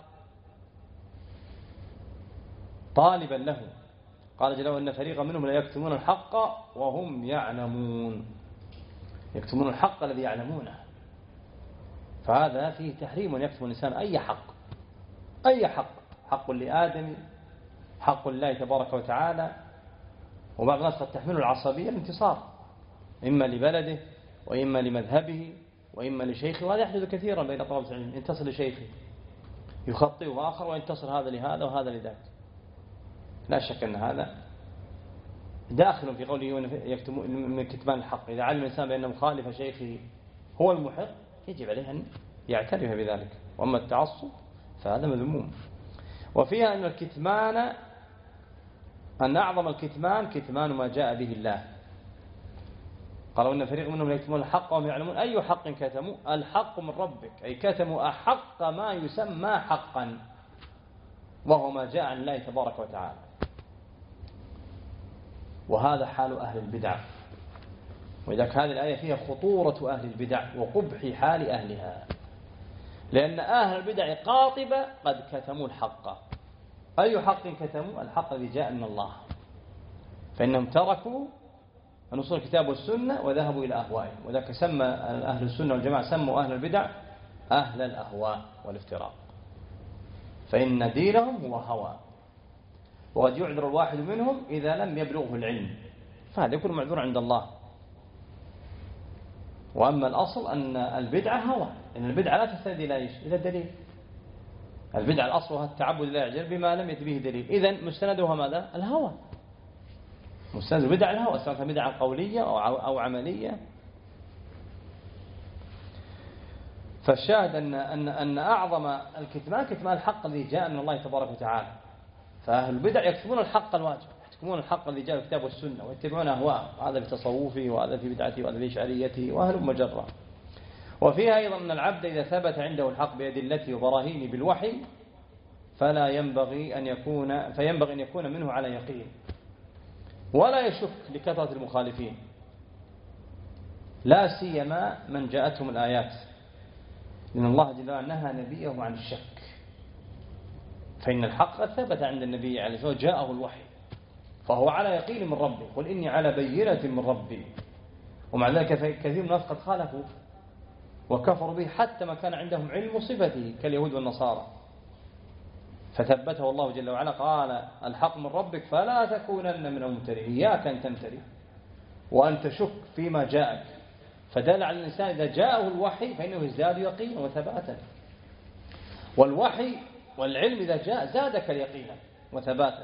طالبا له. قال جل وعلا: إن فريقا منهم لا يكتمون الحق وهم يعلمون. يكتمون الحق الذي يعلمونه، فهذا فيه تحريم أن يكتم الإنسان أي حق، أي حق، حق لآدم، حق لله تبارك وتعالى. وبعض الناس قد تحمل العصبية الانتصار، إما لبلده وإما لمذهبه وإما لشيخه، وهذا يحدث كثيرا بين طلبة العلم، ينتصر لشيخه يخطئ آخر وينتصر هذا لهذا وهذا لذاك. لا شك أن هذا داخل في قوله يكتمون من كتمان الحق. إذا علم الإنسان بأن مخالف شيخه هو المحق يجب عليه أن يعترف بذلك، وأما التعصب فهذا مذموم. وفيها أن الكتمان، أن أعظم الكتمان كتمان ما جاء به الله. قالوا إن فريق منهم يكتمون الحق وهم يعلمون. أي حق كتموا؟ الحق من ربك، أي كتموا أحق ما يسمى حقا، وهو ما جاء عن الله تبارك وتعالى. وهذا حال أهل البدع، وإذا هذه الآية فيها خطورة أهل البدع وقبح حال أهلها، لأن أهل البدع قاطبة قد كتموا الحق. أي حق كتموا؟ الحق الذي جاء من الله، فإنهم تركوا نصوص الكتاب والسنة وذهبوا إلى أهوائهم. وذلك سمى أهل السنة والجماعة سموا أهل البدع أهل الأهواء والافتراق، فإن دينهم هو هوى. وقد يعذر الواحد منهم إذا لم يبلغه العلم، فهذا يكون معذور عند الله. وأما الأصل أن البدعة هوى، إن البدعة لا تستند إلى إيش؟ إلى الدليل. البدعة الأصل هو التعبد لله عز وجل بما لم يأت به دليل، إذن مستندها ماذا؟ الهوى. مستند البدع الهوى، سواء كانت بدعة قولية أو عملية. فالشاهد أن أن أن أعظم الكتمان كتمان الحق الذي جاء من الله تبارك وتعالى. فأهل البدع يكتمون الحق الواجب، يكتمون الحق الذي جاء في الكتاب والسنة، ويتبعون أهواء، هذا في تصوفه وهذا في بدعته وهذا في إشعريته وأهل مجرة. وفيها أيضا أن العبد إذا ثبت عنده الحق بأدلته وبراهينه بالوحي فلا ينبغي أن يكون فينبغي أن يكون منه على يقين، ولا يشك لكثرة المخالفين، لا سيما من جاءتهم الآيات، لأن الله جل وعلا نهى نبيه عن الشك. فإن الحق ثبت عند النبي عليه الصلاة والسلام، جاءه الوحي فهو على يقين من ربه، قل إني على بينة من ربي. ومع ذلك كثير من الناس قد خالفوا وكفروا به حتى ما كان عندهم علم صفته كاليهود والنصارى، فثبته الله جل وعلا، قال الحق من ربك فلا تكونن من الممترين، إياك أن تمتري وأن تشك فيما جاءك. فدل على الإنسان إذا جاءه الوحي فإنه يزداد يقينا وثباتا، والوحي والعلم إذا جاء زادك اليقينا وثباتا،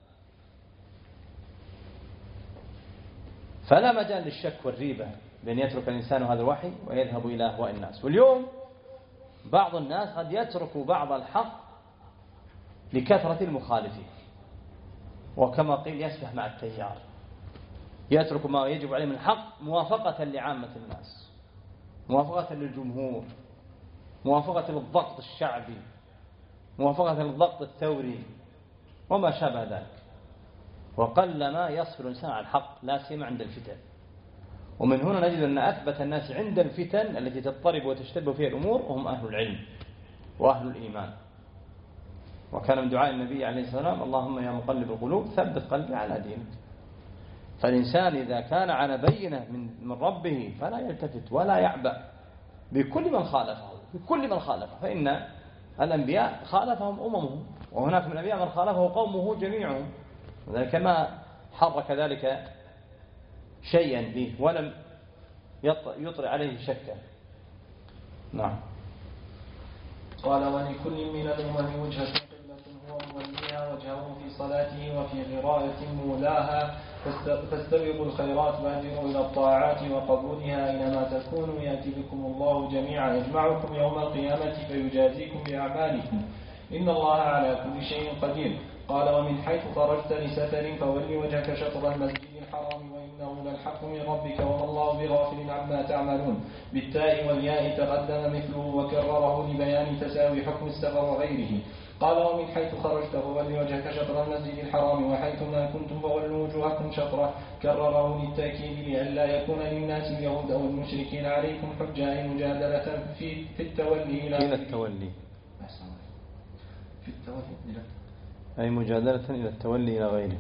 فلا مجال للشك والريبة بأن يترك الإنسان هذا الوحي ويذهب إلى أهواء الناس. واليوم بعض الناس قد يترك بعض الحق لكثرة المخالفين، وكما قيل يسبح مع التيار، يترك ما يجب عليه من الحق موافقة لعامة الناس، موافقة للجمهور، موافقة للضغط الشعبي، موافقة للضغط الثوري وما شابه ذلك. وقل ما يصبر الإنسان على الحق، لا سيما عند الفتن. ومن هنا نجد أن أثبت الناس عند الفتن التي تضطرب وتشتبه فيها الأمور هم أهل العلم وأهل الإيمان. وكان من دعاء النبي عليه الصلاة والسلام اللهم يا مقلب القلوب ثبت قلبي على دينك. فالإنسان إذا كان على بينة من من ربه فلا يلتفت ولا يعبأ بكل من خالفه، بكل من خالفه، فإن الأنبياء خالفهم أممهم، وهناك من الأنبياء من خالفه قومه جميعهم، وذلك ما حرك ذلك شيئا فيه ولم يطرع عليه شكا. نعم. قال ولكل من الأمم وجهة قبلة هو موليها وجهه في صلاته وفي قراءة مولاها، فاستبقوا الخيرات بادروا إلى الطاعات وقبولها، أينما تكونوا يأتي بكم الله جميعا يجمعكم يوم القيامة فيجازيكم بأعمالكم، إن الله على كل شيء قدير. قال ومن حيث خرجت لسفر فول وجهك شطر المسجد الحرام وإنه الحق من ربك وما الله بغافل عما تعملون. بالتاء والياء تقدم مثله وكرره لبيان تساوي حكم السفر وغيره. قال ومن حيث خرجت فول وجهك شطر المسجد الحرام وحيث ما كنتم فولوا وجوهكم شطره، كرره للتأكيد لئلا يكون للناس اليهود أو المشركين عليكم حجة مجادلة في في التولي إلى إلى التولي في التولي إلى أي مجادلة إلى التولي إلى غيره.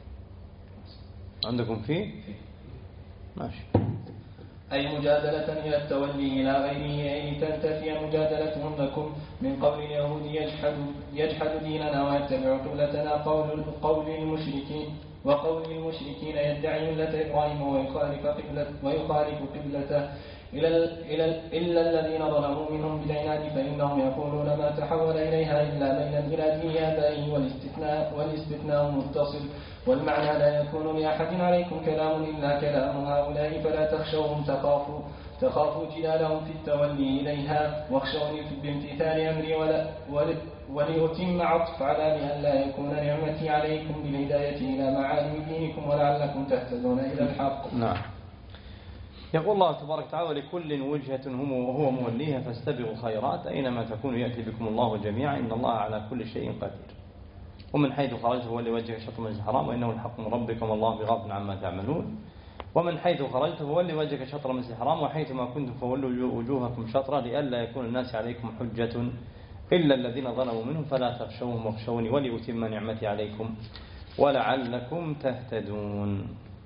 عندكم فيه ماشي. أي مجادلة إلى التولي إلى غيره، أي تنتفي مجادلتهم لكم من قول اليهود يجحد, يجحد ديننا ويتبع قبلتنا، قول, قول المشركين وقول المشركين يدعي ملة إبراهيم ويخالف قبلة ويخالف قبلته إلا, إلا, إلا الذين ظلموا منهم بالعناد فإنهم يقولون ما تحول إليها إلا ميلا إلى دين آبائه، والاستثناء, والاستثناء متصل، والمعنى لا يكون لأحد عليكم كلام إلا كلام هؤلاء فلا تخشوهم تخافوا تخافوا جدالهم في التولي إليها، واخشوني بامتثال أمري ولا وليتم عطف على بأن لا يكون نعمتي عليكم بالهداية إلى معالم دينكم ولعلكم تهتدون إلى الحق. نعم. يقول الله تبارك وتعالى ولكل وجهة هم وهو موليها فاستبقوا الخيرات أينما تكونوا يأتي بكم الله جميعا إن الله على كل شيء قدير. ومن حيث خرجت فولي وجهك شطر المسجد الحرام وإنه الحق من ربكم والله بغافل عما تعملون. ومن حيث خرجت فولي وجهك شطر المسجد الحرام وحيث ما كنتم فولوا وجوهكم شطرا لئلا يكون الناس عليكم حجة إلا الذين ظلموا منهم فلا تخشوهم واخشوني ولأتم نعمتي عليكم ولعلكم تهتدون.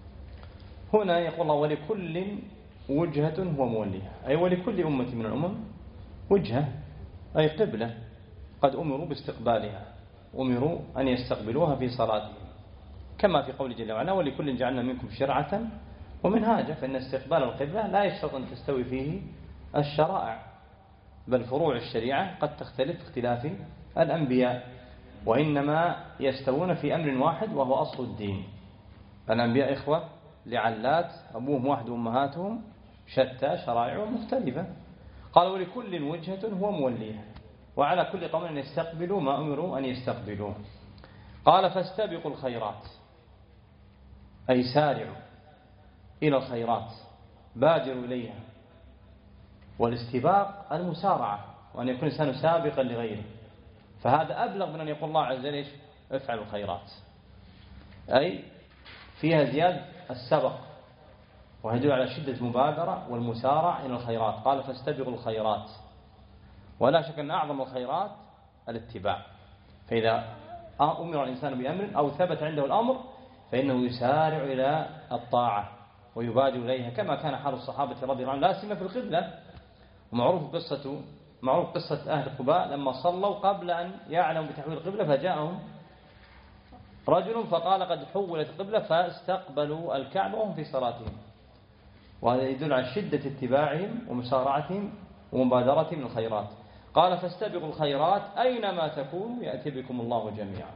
هنا يقول الله ولكل وجهة هو موليها، أي ولكل أمة من الأمم وجهة أي قبلة قد أمروا باستقبالها، أمروا أن يستقبلوها في صلاتهم، كما في قول جل وعلا ولكل جعلنا منكم شرعة ومنهاجا، فإن استقبال القبلة لا يشترط أن تستوي فيه الشرائع، بل فروع الشريعة قد تختلف اختلاف الأنبياء، وإنما يستوون في أمر واحد وهو أصل الدين. الأنبياء إخوة لعلات أبوهم واحد وأمهاتهم شتى شرائع مختلفة. قال ولكل وجهة هو موليها وعلى كل قوم أن يستقبلوا ما أمروا أن يستقبلوه. قال فاستبقوا الخيرات أي سارعوا إلى الخيرات بادروا إليها، والاستباق المسارعة وأن يكون الإنسان سابقا لغيره، فهذا أبلغ من أن يقول الله عز وجل افعلوا الخيرات، أي فيها زيادة السبق ويدل على شدة المبادرة والمسارعة إلى الخيرات. قال فاستبقوا الخيرات، ولا شك أن أعظم الخيرات الاتباع، فإذا أمر الإنسان بأمر أو ثبت عنده الأمر فإنه يسارع إلى الطاعة ويبادر إليها، كما كان حال الصحابة رضي الله عنهم لا سيما في القبلة. ومعروف قصة معروف قصة أهل قباء لما صلوا قبل أن يعلموا بتحويل القبلة فجاءهم رجل فقال قد حولت القبلة فاستقبلوا الكعبة وهم في صلاتهم، وهذا يدل على شدة اتباعهم ومسارعتهم ومبادرتهم للخيرات. قال فاستبقوا الخيرات أينما تكونوا يأتي بكم الله جميعا.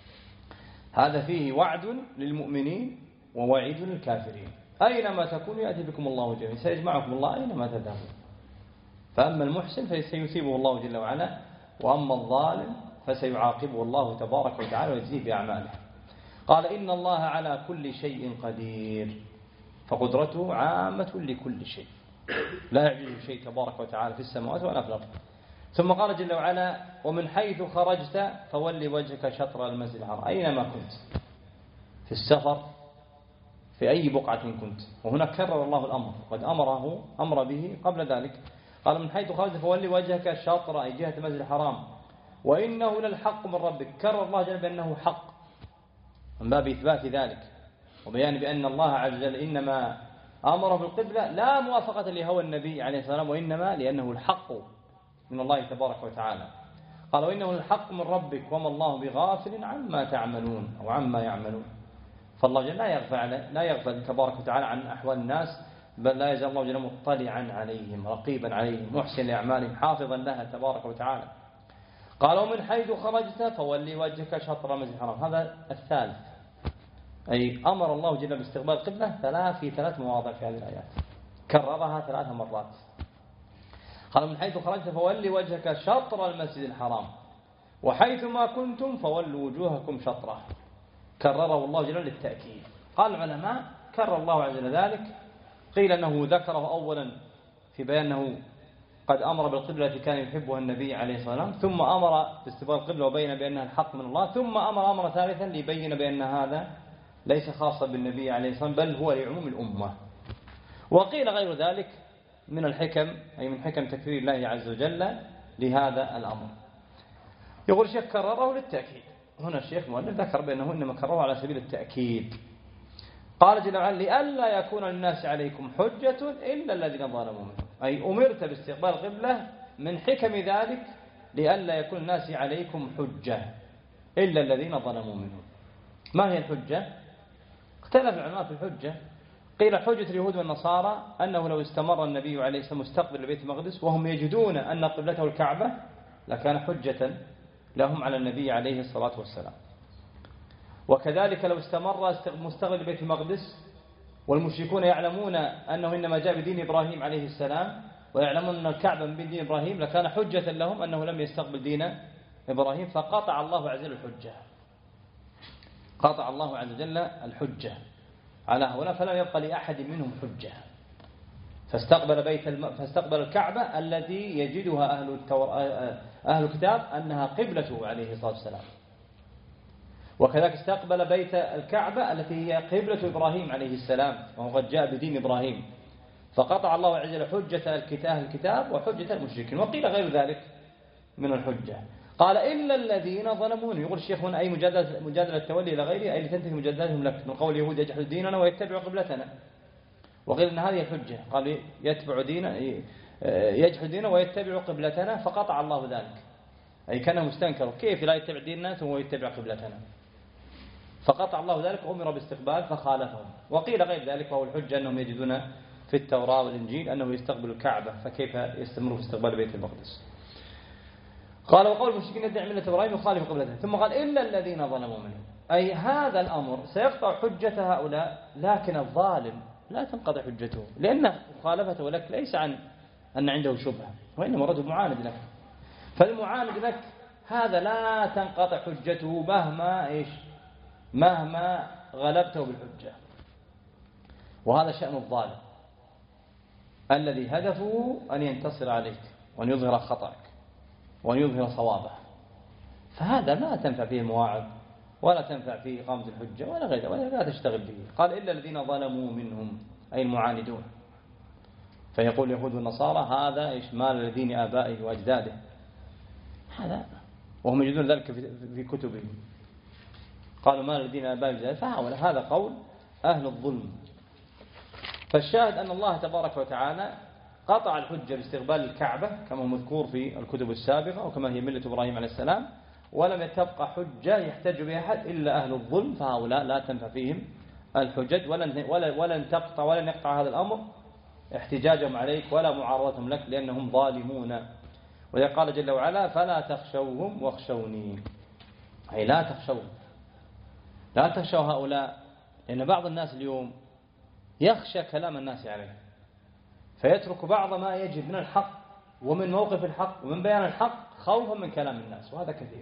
هذا فيه وعد للمؤمنين ووعيد للكافرين، أينما تكونوا يأتي بكم الله جميعا، سيجمعكم الله أينما تذهبون. فأما المحسن فسيثيبه الله جل وعلا، وأما الظالم فسيعاقبه الله تبارك وتعالى ويجزيه بأعماله. قال إن الله على كل شيء قدير، فقدرته عامة لكل شيء، لا يعجزه شيء تبارك وتعالى في السماوات ولا في الأرض. ثم قال جل وعلا ومن حيث خرجت فولي وجهك شطر المسجد الحرام، أينما كنت في السفر في أي بقعة كنت. وهنا كرر الله الأمر، قد أمره أمر به قبل ذلك. قال من حيث خرجت فولي وجهك شطر أي جهة المسجد الحرام وإنه للحق من ربك. كرر الله جل بأنه حق من باب إثبات ذلك وبيان بأن الله عز وجل إنما أمره بالقبلة لا موافقة لهوى النبي عليه السلام، وإنما لأنه الحق من الله تبارك وتعالى. قال وإنه الحق من ربك وما الله بغافل عما تعملون أو عما يعملون. فالله جل لا يغفل لا يغفل تبارك وتعالى عن أحوال الناس، بل لا يزال الله جل مطلعا عليهم رقيبا عليهم محسن لأعمالهم حافظا لها تبارك وتعالى. قال ومن حيث خرجت فولي وجهك شطر المسجد الحرام. هذا الثالث، أي أمر الله جل باستقبال القبلة ثلاث في ثلاث مواضع في هذه الآيات، كررها ثلاث مرات. قال من حيث خرجت فولي وجهك شطر المسجد الحرام وحيث ما كنتم فولوا وجوهكم شطره، كرره الله جل للتأكيد. قال العلماء كرر الله عز وجل ذلك. قيل أنه ذكره أولا في بيان أنه قد أمر بالقبلة التي كان يحبها النبي عليه الصلاة والسلام، ثم أمر باستقبال القبلة وبين بأنها الحق من الله، ثم أمر أمر ثالثا ليبين بأن هذا ليس خاصا بالنبي عليه الصلاة والسلام بل هو لعموم الأمة. وقيل غير ذلك من الحكم، أي من حكم تكفير الله عز وجل لهذا الأمر. يقول الشيخ كرره للتأكيد. هنا الشيخ مؤلف ذكر بأنه إنما كرره على سبيل التأكيد. قال جل وعلا: لئلا يكون للناس عليكم حجة إلا الذين ظلموا منهم، أي أمرت باستقبال القبلة من حكم ذلك لئلا يكون الناس عليكم حجة إلا الذين ظلموا منهم. ما هي الحجة؟ اختلف العلماء في الحجة. قيل حجة اليهود والنصارى أنه لو استمر النبي عليه الصلاة والسلام مستقبل بيت المقدس وهم يجدون أن قبلته الكعبة لكان حجة لهم على النبي عليه الصلاة والسلام. وكذلك لو استمر مستقبل بيت المقدس والمشركون يعلمون أنه إنما جاء بدين إبراهيم عليه السلام ويعلمون أن الكعبة من دين إبراهيم لكان حجة لهم أنه لم يستقبل دين إبراهيم، فقطع الله عز وجل الحجة. قطع الله عز وجل الحجة على هؤلاء فلم يبقى لأحد منهم حجة، فاستقبل بيت الم... فاستقبل الكعبة التي يجدها أهل التور... أهل الكتاب أنها قبلته عليه الصلاة والسلام، وكذلك استقبل بيت الكعبة التي هي قبلة إبراهيم عليه السلام وهو قد جاء بدين إبراهيم، فقطع الله عز وجل حجة أهل الكتاب وحجة المشركين. وقيل غير ذلك من الحجة. قال إلا الذين ظلموا. يقول الشيخ هنا أي مجادلة مجادلة التولي إلى غيره، أي لتنتهي مجادلتهم لك من قول اليهود يجحد ديننا ويتبع قبلتنا. وقيل أن هذه الحجة، قال يتبع ديننا يجحد ديننا ويتبع قبلتنا، فقطع الله ذلك، أي كان مستنكر كيف لا يتبع ديننا ثم يتبع قبلتنا، فقطع الله ذلك وأمر باستقبال فخالفهم. وقيل غير ذلك وهو الحجة أنهم يجدون في التوراة والإنجيل أنه يستقبل الكعبة، فكيف يستمر في استقبال بيت المقدس. قال وقول المشركين يدعي ملة إبراهيم يخالف قبلته، ثم قال إلا الذين ظلموا منهم، أي هذا الأمر سيقطع حجة هؤلاء، لكن الظالم لا تنقطع حجته، لأن مخالفته لك ليس عن أن عنده شبهة، وإنما رجل معاند لك، فالمعاند لك هذا لا تنقطع حجته مهما إيش مهما غلبته بالحجة. وهذا شأن الظالم الذي هدفه أن ينتصر عليك وأن يظهر خطأك وأن يظهر صوابه، فهذا لا تنفع فيه المواعظ ولا تنفع فيه إقامة الحجة ولا غيره، ولا لا تشتغل به. قال إلا الذين ظلموا منهم، أي المعاندون. فيقول اليهود والنصارى هذا إشمال لدين آبائه وأجداده، هذا وهم يجدون ذلك في كتبهم. قالوا ما لدين آبائه وأجداده، فهؤلاء هذا قول أهل الظلم. فالشاهد أن الله تبارك وتعالى قطع الحجة باستقبال الكعبة كما هو مذكور في الكتب السابقة وكما هي ملة إبراهيم عليه السلام، ولم تبقى حجة يحتج بها أحد إلا أهل الظلم، فهؤلاء لا تنفع فيهم الحجج ولن, ولن تقطع ولن يقطع هذا الأمر احتجاجهم عليك ولا معارضتهم لك لأنهم ظالمون. وقال جل وعلا فلا تخشوهم واخشوني، أي لا تخشوهم، لا تخشوا هؤلاء، لأن بعض الناس اليوم يخشى كلام الناس عليه فيترك بعض ما يجب من الحق ومن موقف الحق ومن بيان الحق خوفا من كلام الناس، وهذا كثير،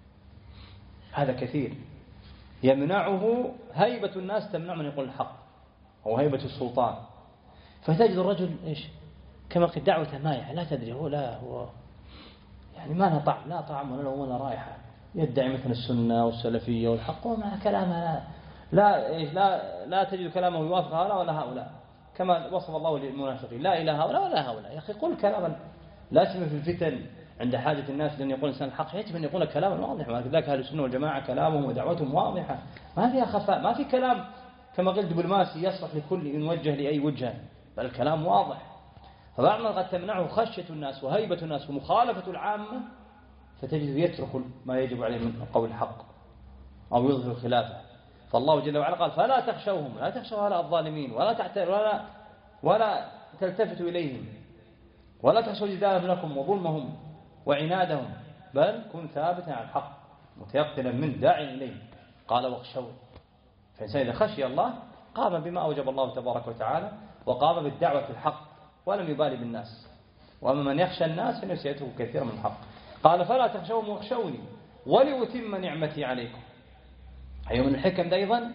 هذا كثير يمنعه هيبة الناس، تمنع من يقول الحق أو هيبة السلطان، فتجد الرجل إيش كما قد دعوته مايعة لا تدري هو لا هو يعني ما لها طعم، لا طعم ولا ولا رائحة، يدعي مثل السنة والسلفية والحق ومع كلامها لا لا لا, لا تجد كلامه يوافق هؤلاء ولا هؤلاء، كما وصف الله للمنافقين لا إله هؤلاء ولا هؤلاء. يا أخي قل كلاما لا سيما في الفتن عند حاجة الناس لأن يقول الإنسان الحق، يجب أن يقول كلاما واضحا، وكذلك أهل السنة والجماعة كلامهم ودعوتهم واضحة ما فيها خفاء، ما في كلام كما قلت دبلوماسي يصلح لكل يوجه لأي وجهة، بل الكلام واضح. فبعض ما قد تمنعه خشية الناس وهيبة الناس ومخالفة العامة، فتجد يترك ما يجب عليه من قول الحق أو يظهر خلافه. فالله جل وعلا قال فلا تخشوهم، لا تخشوا هؤلاء الظالمين ولا تعتروا ولا ولا تلتفتوا إليهم ولا تخشوا جدالهم لكم وظلمهم وعنادهم، بل كن ثابتا على الحق متيقنا منه داعيا إليه. قال واخشوا، فإنسان إذا خشي الله قام بما أوجب الله تبارك وتعالى وقام بالدعوة في الحق ولم يبالي بالناس، وأما من يخشى الناس فإنه سيترك كثيرا من الحق. قال فلا تخشوهم واخشوني ولأتم نعمتي عليكم، أي من الحكم أيضا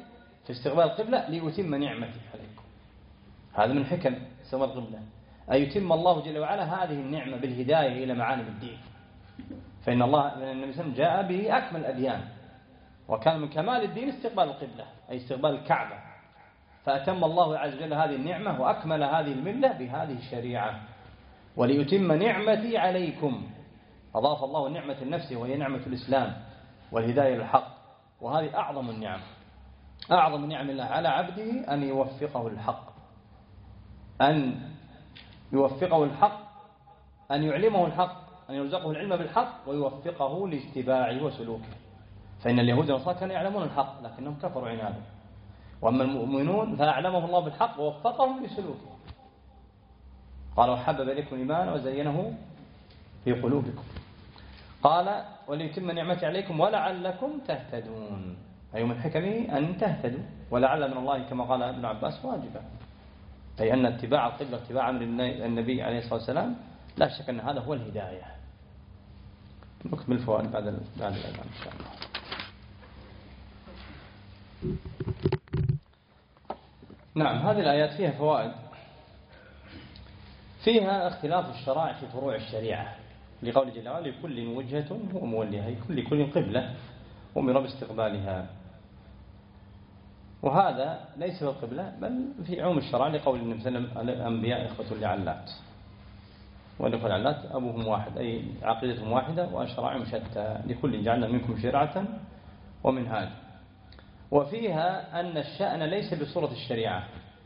في استقبال القبلة ليتم نعمته عليكم. هذا من حكم استقبال القبلة، أن يتم الله جل وعلا هذه النعمة بالهداية إلى معالم الدين. فإن الله من النبي صلى الله عليه وسلم جاء به أكمل الأديان، وكان من كمال الدين استقبال القبلة أي استقبال الكعبة، فأتم الله عز وجل هذه النعمة وأكمل هذه الملة بهذه الشريعة. وليتم نعمتي عليكم، أضاف الله نعمة النفس وهي نعمة الإسلام والهداية للحق، وهذه أعظم النعم، أعظم نعم الله على عبده أن يوفقه الحق، أن يوفقه الحق، أن يعلمه الحق، أن يرزقه العلم بالحق ويوفقه لاتباعه وسلوكه. فإن اليهود والنصارى كانوا يعلمون الحق لكنهم كفروا عناده، وأما المؤمنون فأعلمهم الله بالحق ووفقهم لسلوكه. قال وحبب إليكم الإيمان وزينه في قلوبكم. قال وليتم نعمتي عليكم ولعلكم تهتدون، أي من حكمه أن تهتدوا، ولعل من الله كما قال ابن عباس واجبا، أي أن اتباع القبلة اتباع أمر النبي عليه الصلاة والسلام لا شك أن هذا هو الهداية. نكمل الفوائد بعد بعد الأذان إن شاء الله. نعم، هذه الآيات فيها فوائد، فيها اختلاف الشرائع في فروع الشريعة، لقول جل وعلا لكل وجهة هو موليها، كل كل قبلة أمر باستقبالها، وهذا ليس بالقبلة بل في عموم الشرائع، لقول النبي صلى الله عليه وسلم الأنبياء إخوة لعلات، والإخوة لعلات أبوهم واحد أي عقيدتهم واحدة وشرائعهم شتى، لكل جعلنا منكم شرعة ومنهاج. وفيها أن الشأن ليس بصورة الشريعة،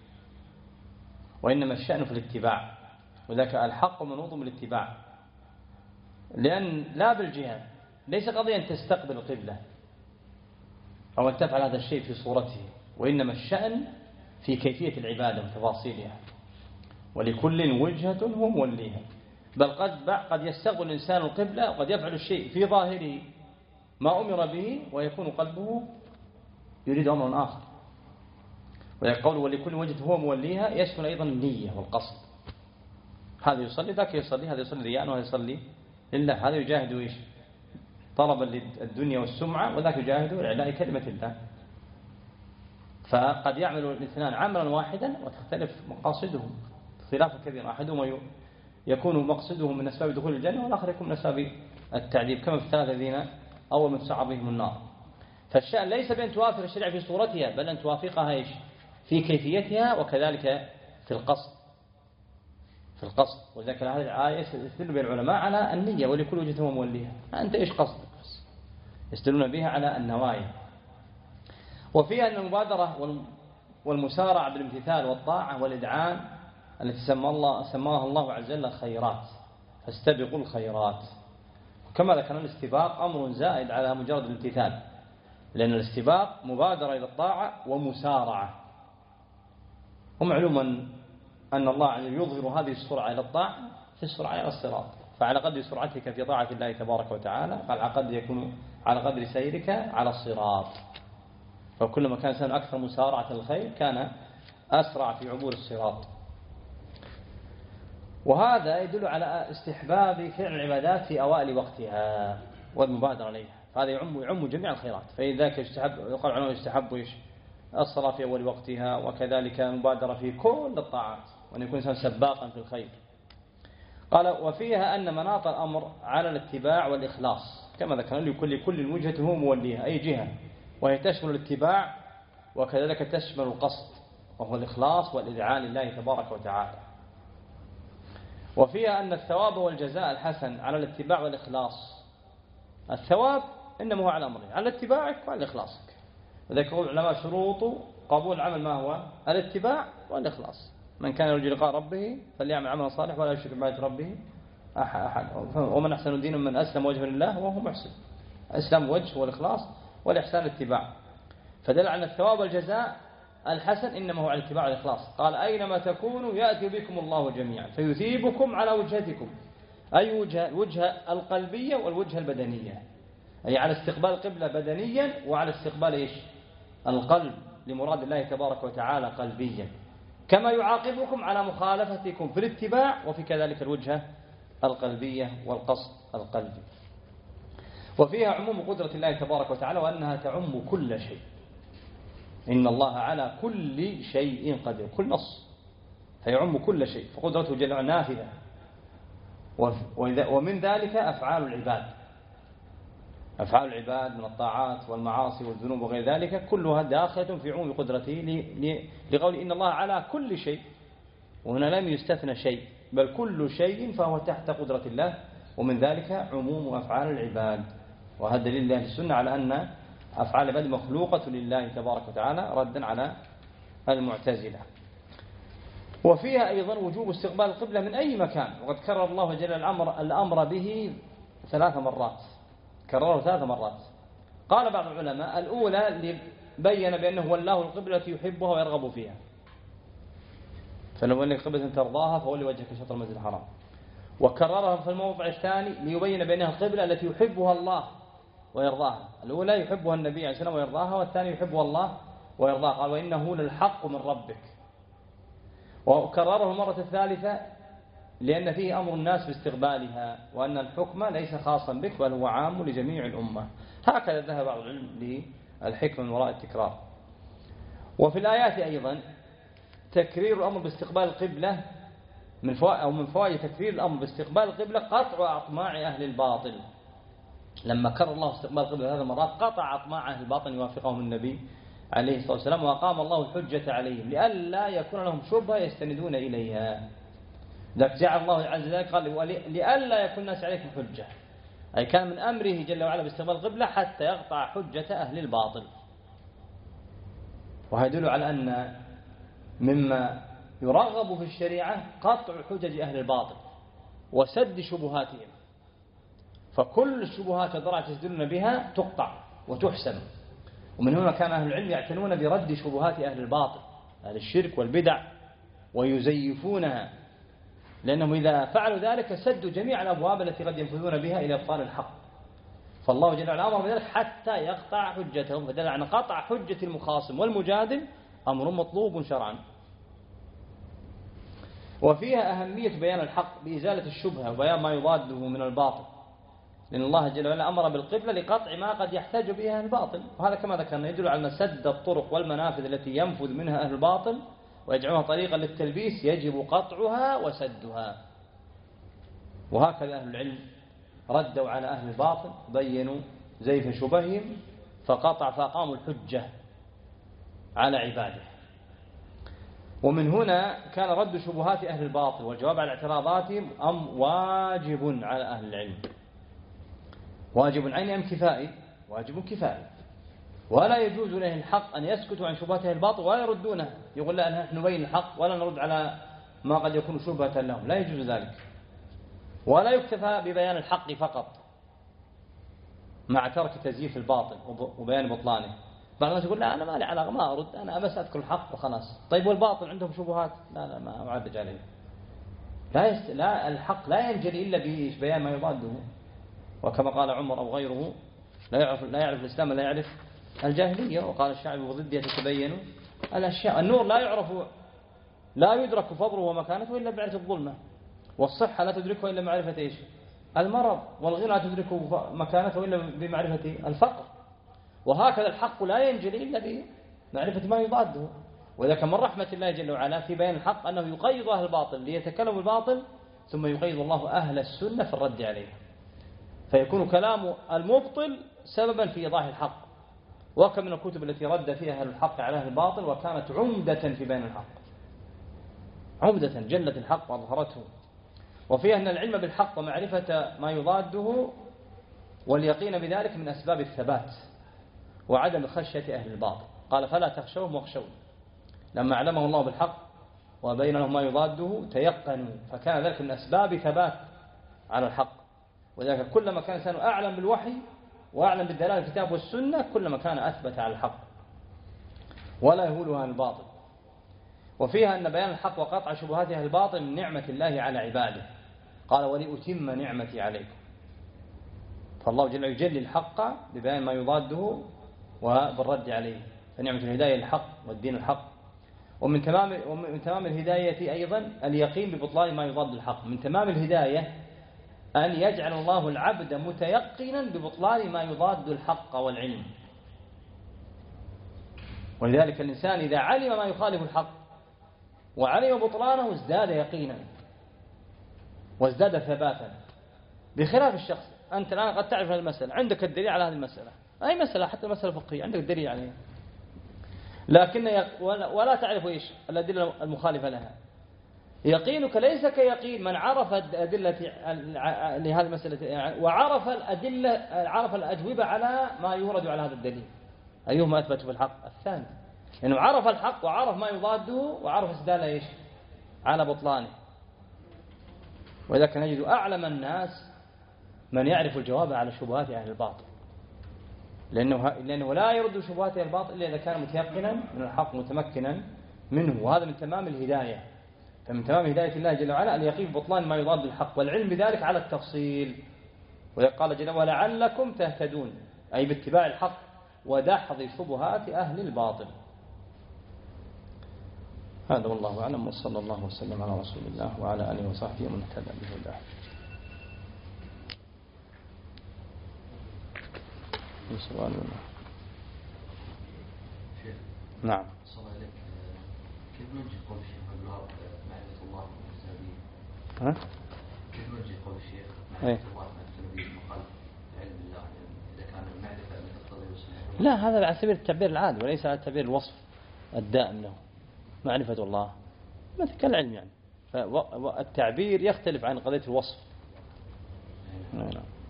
وإنما الشأن في الاتباع، وذاك الحق منوط بالاتباع، لأن لا بالجهة، ليس قضية أن تستقبل القبلة أو أن تفعل هذا الشيء في صورته، وإنما الشأن في كيفية العبادة وتفاصيلها. ولكل وجهة هو موليها، بل قد قد يستقبل الإنسان القبلة وقد يفعل الشيء في ظاهره ما أمر به ويكون قلبه يريد أمر آخر. ويقول ولكل وجهة هو موليها يشمل أيضا النية والقصد، هذا يصلي ذاك يصلي، هذا يصلي رياء وهذا يصلي لله، هذا يجاهد إيش طلبا للدنيا والسمعة، وذاك يجاهد لإعلاء كلمة الله. فقد يعمل الاثنان عملا واحدا وتختلف مقاصدهم اختلافا كبيرا، أحدهما يكون مقصده من أسباب دخول الجنة والآخر يكون من أسباب التعذيب، كما في الثلاثة الذين أول من تسعر بهم النار. فالشأن ليس بأن توافق الشريعة في صورتها، بل أن توافقها إيش في كيفيتها، وكذلك في القصد في القصد وذلك هذه الآية يستدل بها العلماء على النية، ولكل وجهة هو موليها، أنت إيش قصدك بس، يستدلون بها على النوايا. وفيها أن المبادرة والمسارعة بالامتثال والطاعة والإدعان التي سمى الله سماها الله عز وجل خيرات، فاستبقوا الخيرات. وكما ذكرنا الاستباق أمر زائد على مجرد الامتثال، لأن الاستباق مبادرة إلى الطاعة ومسارعة، ومعلوم أن الله يظهر هذه السرعة إلى الطاعة في السرعة إلى الصراط، فعلى قدر سرعتك في طاعة الله تبارك وتعالى قال على قدر يكون على قدر سيرك على الصراط، فكلما كان الإنسان أكثر مسارعة الخير كان أسرع في عبور الصراط. وهذا يدل على استحباب فعل العبادات في أوائل وقتها والمبادرة عليها، هذا يعم يعم جميع الخيرات. فإذا يستحب يقال عنه يستحب إيش الصلاة في أول وقتها، وكذلك المبادرة في كل الطاعات، وأن يكون الإنسان سباقا في الخير. قال وفيها أن مناط الأمر على الاتباع والإخلاص، كما ذكرنا لكل كل وجهة هو موليها أي جهة، وهي تشمل الاتباع وكذلك تشمل القصد وهو الإخلاص والإذعان لله تبارك وتعالى. وفيها أن الثواب والجزاء الحسن على الاتباع والإخلاص، الثواب إنما هو على أمرين، على اتباعك وعلى إخلاصك. وذلك يقول العلماء شروط قبول العمل ما هو الاتباع والإخلاص، من كان يرجو لقاء ربه فليعمل عملا صالحا ولا يشرك بعبادة ربه أحد، ومن أحسن دينا من أسلم وجهه لله وهو محسن. أسلم وجه والإخلاص والإحسان الاتباع، فدل على الثواب والجزاء الحسن إنما هو على الاتباع والإخلاص. قال أينما تكونوا يأتي بكم الله جميعا فيثيبكم على وجهتكم، أي وجه الوجهة القلبية والوجهة البدنية، أي على استقبال القبلة بدنيا وعلى استقبال إيش القلب لمراد الله تبارك وتعالى قلبيا، كما يعاقبكم على مخالفتكم في الاتباع وفي كذلك الوجهة القلبية والقصد القلبي. وفيها عموم قدرة الله تبارك وتعالى وأنها تعم كل شيء، إن الله على كل شيء قدير، كل نص فيعم كل شيء، فقدرته جل وعلا نافذة. ومن ذلك أفعال العباد، أفعال العباد من الطاعات والمعاصي والذنوب وغير ذلك كلها داخلة في عموم قدرته، لقول إن الله على كل شيء، وهنا لم يستثنى شيء بل كل شيء فهو تحت قدرة الله، ومن ذلك عموم أفعال العباد. وهذا دليل أهل السنة على أن أفعال العباد مخلوقة لله تبارك وتعالى، ردا على المعتزلة. وفيها أيضا وجوب استقبال القبلة من أي مكان، وقد كرر الله جل الأمر, الأمر به ثلاث مرات، كرره ثلاث مرات. قال بعض العلماء الأولى بين بأنه والله القبلة التي يحبها ويرغب فيها، فلو أن القبلة ترضاها فولي وجهك شطر المسجد الحرام. وكررها في الموضع الثاني ليبين بأنها القبلة التي يحبها الله ويرضاها، الأولى يحبها النبي عليه السلام ويرضاها، والثاني يحبها الله ويرضاها، قال وإنه للحق من ربك. وكرره المرة الثالثة لأن فيه أمر الناس باستقبالها، وأن الحكم ليس خاصا بك بل هو عام لجميع الأمة. هكذا ذهب بعض العلم للحكمة من وراء التكرار. وفي الآيات أيضا تكرير الأمر باستقبال القبلة من فوائد أو من فوائد تكرير الأمر باستقبال القبلة قطع أطماع أهل الباطل. لما كرر الله استقبال القبلة هذا المرات قطع أطماع أهل الباطل يوافقهم النبي عليه الصلاة والسلام، وأقام الله الحجة عليهم لئلا يكون لهم شبهة يستندون إليها. ذلك جعل الله عز وجل قال لئلا يكون الناس عليكم حجة، أي كان من أمره جل وعلا باستقبال القبلة حتى يقطع حجة أهل الباطل. وهذا يدل على أن مما يرغب في الشريعة قطع حجج أهل الباطل وسد شبهاتهم، فكل الشبهات الضرعة تسدلون بها تقطع وتحسن. ومن هنا كان أهل العلم يعتنون برد شبهات أهل الباطل، أهل الشرك والبدع، ويزيفونها، لأنهم إذا فعلوا ذلك سدوا جميع الأبواب التي قد ينفذون بها إلى إبطال الحق. فالله جل وعلا أمر بذلك حتى يقطع حجتهم، فدل على قطع حجة المخاصم والمجادل أمر مطلوب شرعا. وفيها أهمية بيان الحق بإزالة الشبهة وبيان ما يضاده من الباطل، لأن الله جل وعلا أمر بالقبلة لقطع ما قد يحتاج بها أهل الباطل، وهذا كما ذكرنا يدل على أن سد الطرق والمنافذ التي ينفذ منها أهل الباطل ويجعلها طريقا للتلبيس يجب قطعها وسدها. وهكذا أهل العلم ردوا على أهل الباطل، بينوا زيف شبههم فقطع فأقاموا الحجة على عباده. ومن هنا كان رد شبهات أهل الباطل والجواب على اعتراضاتهم أم واجب على أهل العلم، واجب عيني أم كفائي؟ واجب كفائي، ولا يجوز له الحق أن يسكتوا عن شبهات أهل الباطل ولا يردونها، يقول لا نحن نبين الحق ولا نرد على ما قد يكون شبهة لهم، لا يجوز ذلك. ولا يكتفى ببيان الحق فقط مع ترك تزييف الباطل وبيان بطلانه. بعض الناس يقول لا أنا ما لي علاقة ما أرد، أنا بس أذكر الحق وخلاص. طيب والباطل عندهم شبهات؟ لا لا ما أعرج عليه. لا, يست... لا الحق لا ينجلي إلا ببيان ما يضاده، وكما قال عمر أو غيره لا يعرف, لا يعرف الإسلام لا يعرف الجاهلية، وقال الشعب وضدها تتبين الأشياء. النور لا يعرف لا يدرك فضله ومكانته إلا بمعرفة الظلمة، والصحة لا تدركه إلا بمعرفة إيش؟ المرض، والغنى لا تدركه مكانته إلا بمعرفة الفقر. وهكذا الحق لا ينجلي إلا بمعرفة ما يضاده. وذلك من رحمة الله جل وعلا في بيان الحق أنه يقيض أهل الباطل ليتكلموا الباطل، ثم يقيض الله أهل السنة في الرد عليه، فيكون كلام المبطل سببا في إيضاح الحق. وكم من الكتب التي رد فيها أهل الحق على أهل الباطل وكانت عمدة في بيان الحق، عمدة جلت الحق وأظهرته. وفيها أن العلم بالحق ومعرفة ما يضاده واليقين بذلك من أسباب الثبات وعدم خشية أهل الباطل. قال فلا تخشوهم واخشون، لما علمه الله بالحق وبين لهم ما يضاده تيقنوا، فكان ذلك من أسباب ثبات على الحق. وذلك كلما كان الإنسان أعلم بالوحي وأعلم بالدلالة الكتاب والسنة كلما كان أثبت على الحق ولا يهولها الباطل. وفيها أن بيان الحق وقطع شبهات أهل الباطل من نعمة الله على عباده، قال ولأتم نعمتي عليكم. فالله جل يجلي الحق ببيان ما يضاده وبالرد عليه، فنعمة الهداية الحق والدين الحق. ومن تمام ومن تمام الهداية أيضا اليقين ببطلان ما يضاد الحق. من تمام الهداية أن يجعل الله العبد متيقنا ببطلان ما يضاد الحق والعلم. ولذلك الإنسان إذا علم ما يخالف الحق وعلم بطلانه ازداد يقينا وازداد ثباتا، بخلاف الشخص. أنت الآن قد تعرف هذه المسألة، عندك الدليل على هذه المسألة، أي مسألة حتى مسألة فقهية عندك الدليل عليها، لكن يق... ولا تعرف إيش الأدلة المخالفة لها. يقينك ليس كيقين من عرف الأدلة لهذه المسألة وعرف الأدلة، عرف الأجوبة على ما يورد على هذا الدليل. أيهما أثبت في الحق؟ الثاني، لأنه يعني عرف الحق وعرف ما يضاده وعرف استدلال إيش على بطلانه. وإذا كان نجد أعلم الناس من يعرف الجواب على شبهات أهل الباطل، لأنه, لأنه لا يرد شبهات أهل الباطل إلا إذا كان متيقنا من الحق متمكنا منه، وهذا من تمام الهداية. فمن تمام هداية الله جل وعلا اليقين ببطلان ما يضاد الحق، والعلم بذلك على التفصيل. وقال جل وعلا لعلكم تهتدون، أي باتباع الحق ودحض شبهات أهل الباطل. هذا والله أعلم، وصلى الله وسلم على رسول الله وعلى آله وصحبه ومن اهتدى بهداه. سؤال ولا؟ نعم. صلى الله عليك، كيف نوجه قول الشيخ معرفة الله والسبيل؟ ها؟ كيف نوجه قول الشيخ معرفة الله والسبيل مقال علم الله، إذا كان المعرفة اللي تقتضي وسبيل؟ لا، هذا على سبيل التعبير العادي وليس على سبيل الوصف الدائم له. معرفة الله مثل كالعلم يعني، فالتعبير يختلف عن قضية الوصف. نعم.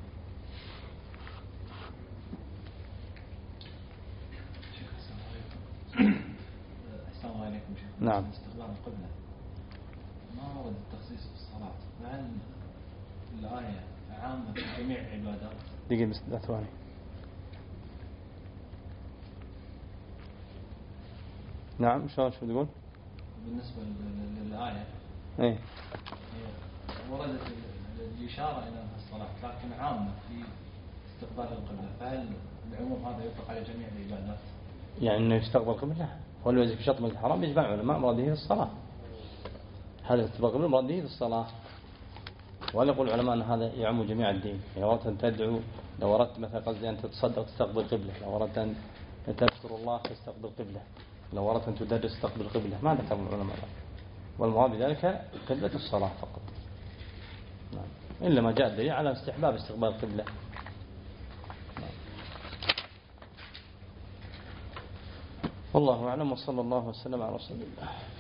السلام عليكم شيخ. نعم. استقبال القبلة ما ورد التخصيص في الصلاة، مع أن الآية عامة في جميع العبادات. دقيقة بس ثواني. نعم. شو شو تقول؟ بالنسبة للآية ايه وردت الإشارة إلى الصلاة، لكن عامة في استقبال القبلة، فهل العموم هذا يطلق على جميع العبادات؟ يعني إنه يستقبل القبلة ولو يجب شطم الحرام يجمع علماء مراده في الصلاة. هذا استقبال القبلة مراده في الصلاة، ولا يقول العلماء أن هذا يعم جميع الدين. لو أردت أن تدعو، لو أردت مثلا قصدي أن تتصدق تستقبل القبلة، لو أردت أن تذكر الله تستقبل القبلة، لو أردت أن تدرس تستقبل القبلة، ما ذكر العلماء. والمراد بذلك قبلة الصلاة فقط. نعم. إلا ما جاء الدليل على استحباب استقبال القبلة. والله أعلم، وصلى الله وسلم على رسول الله.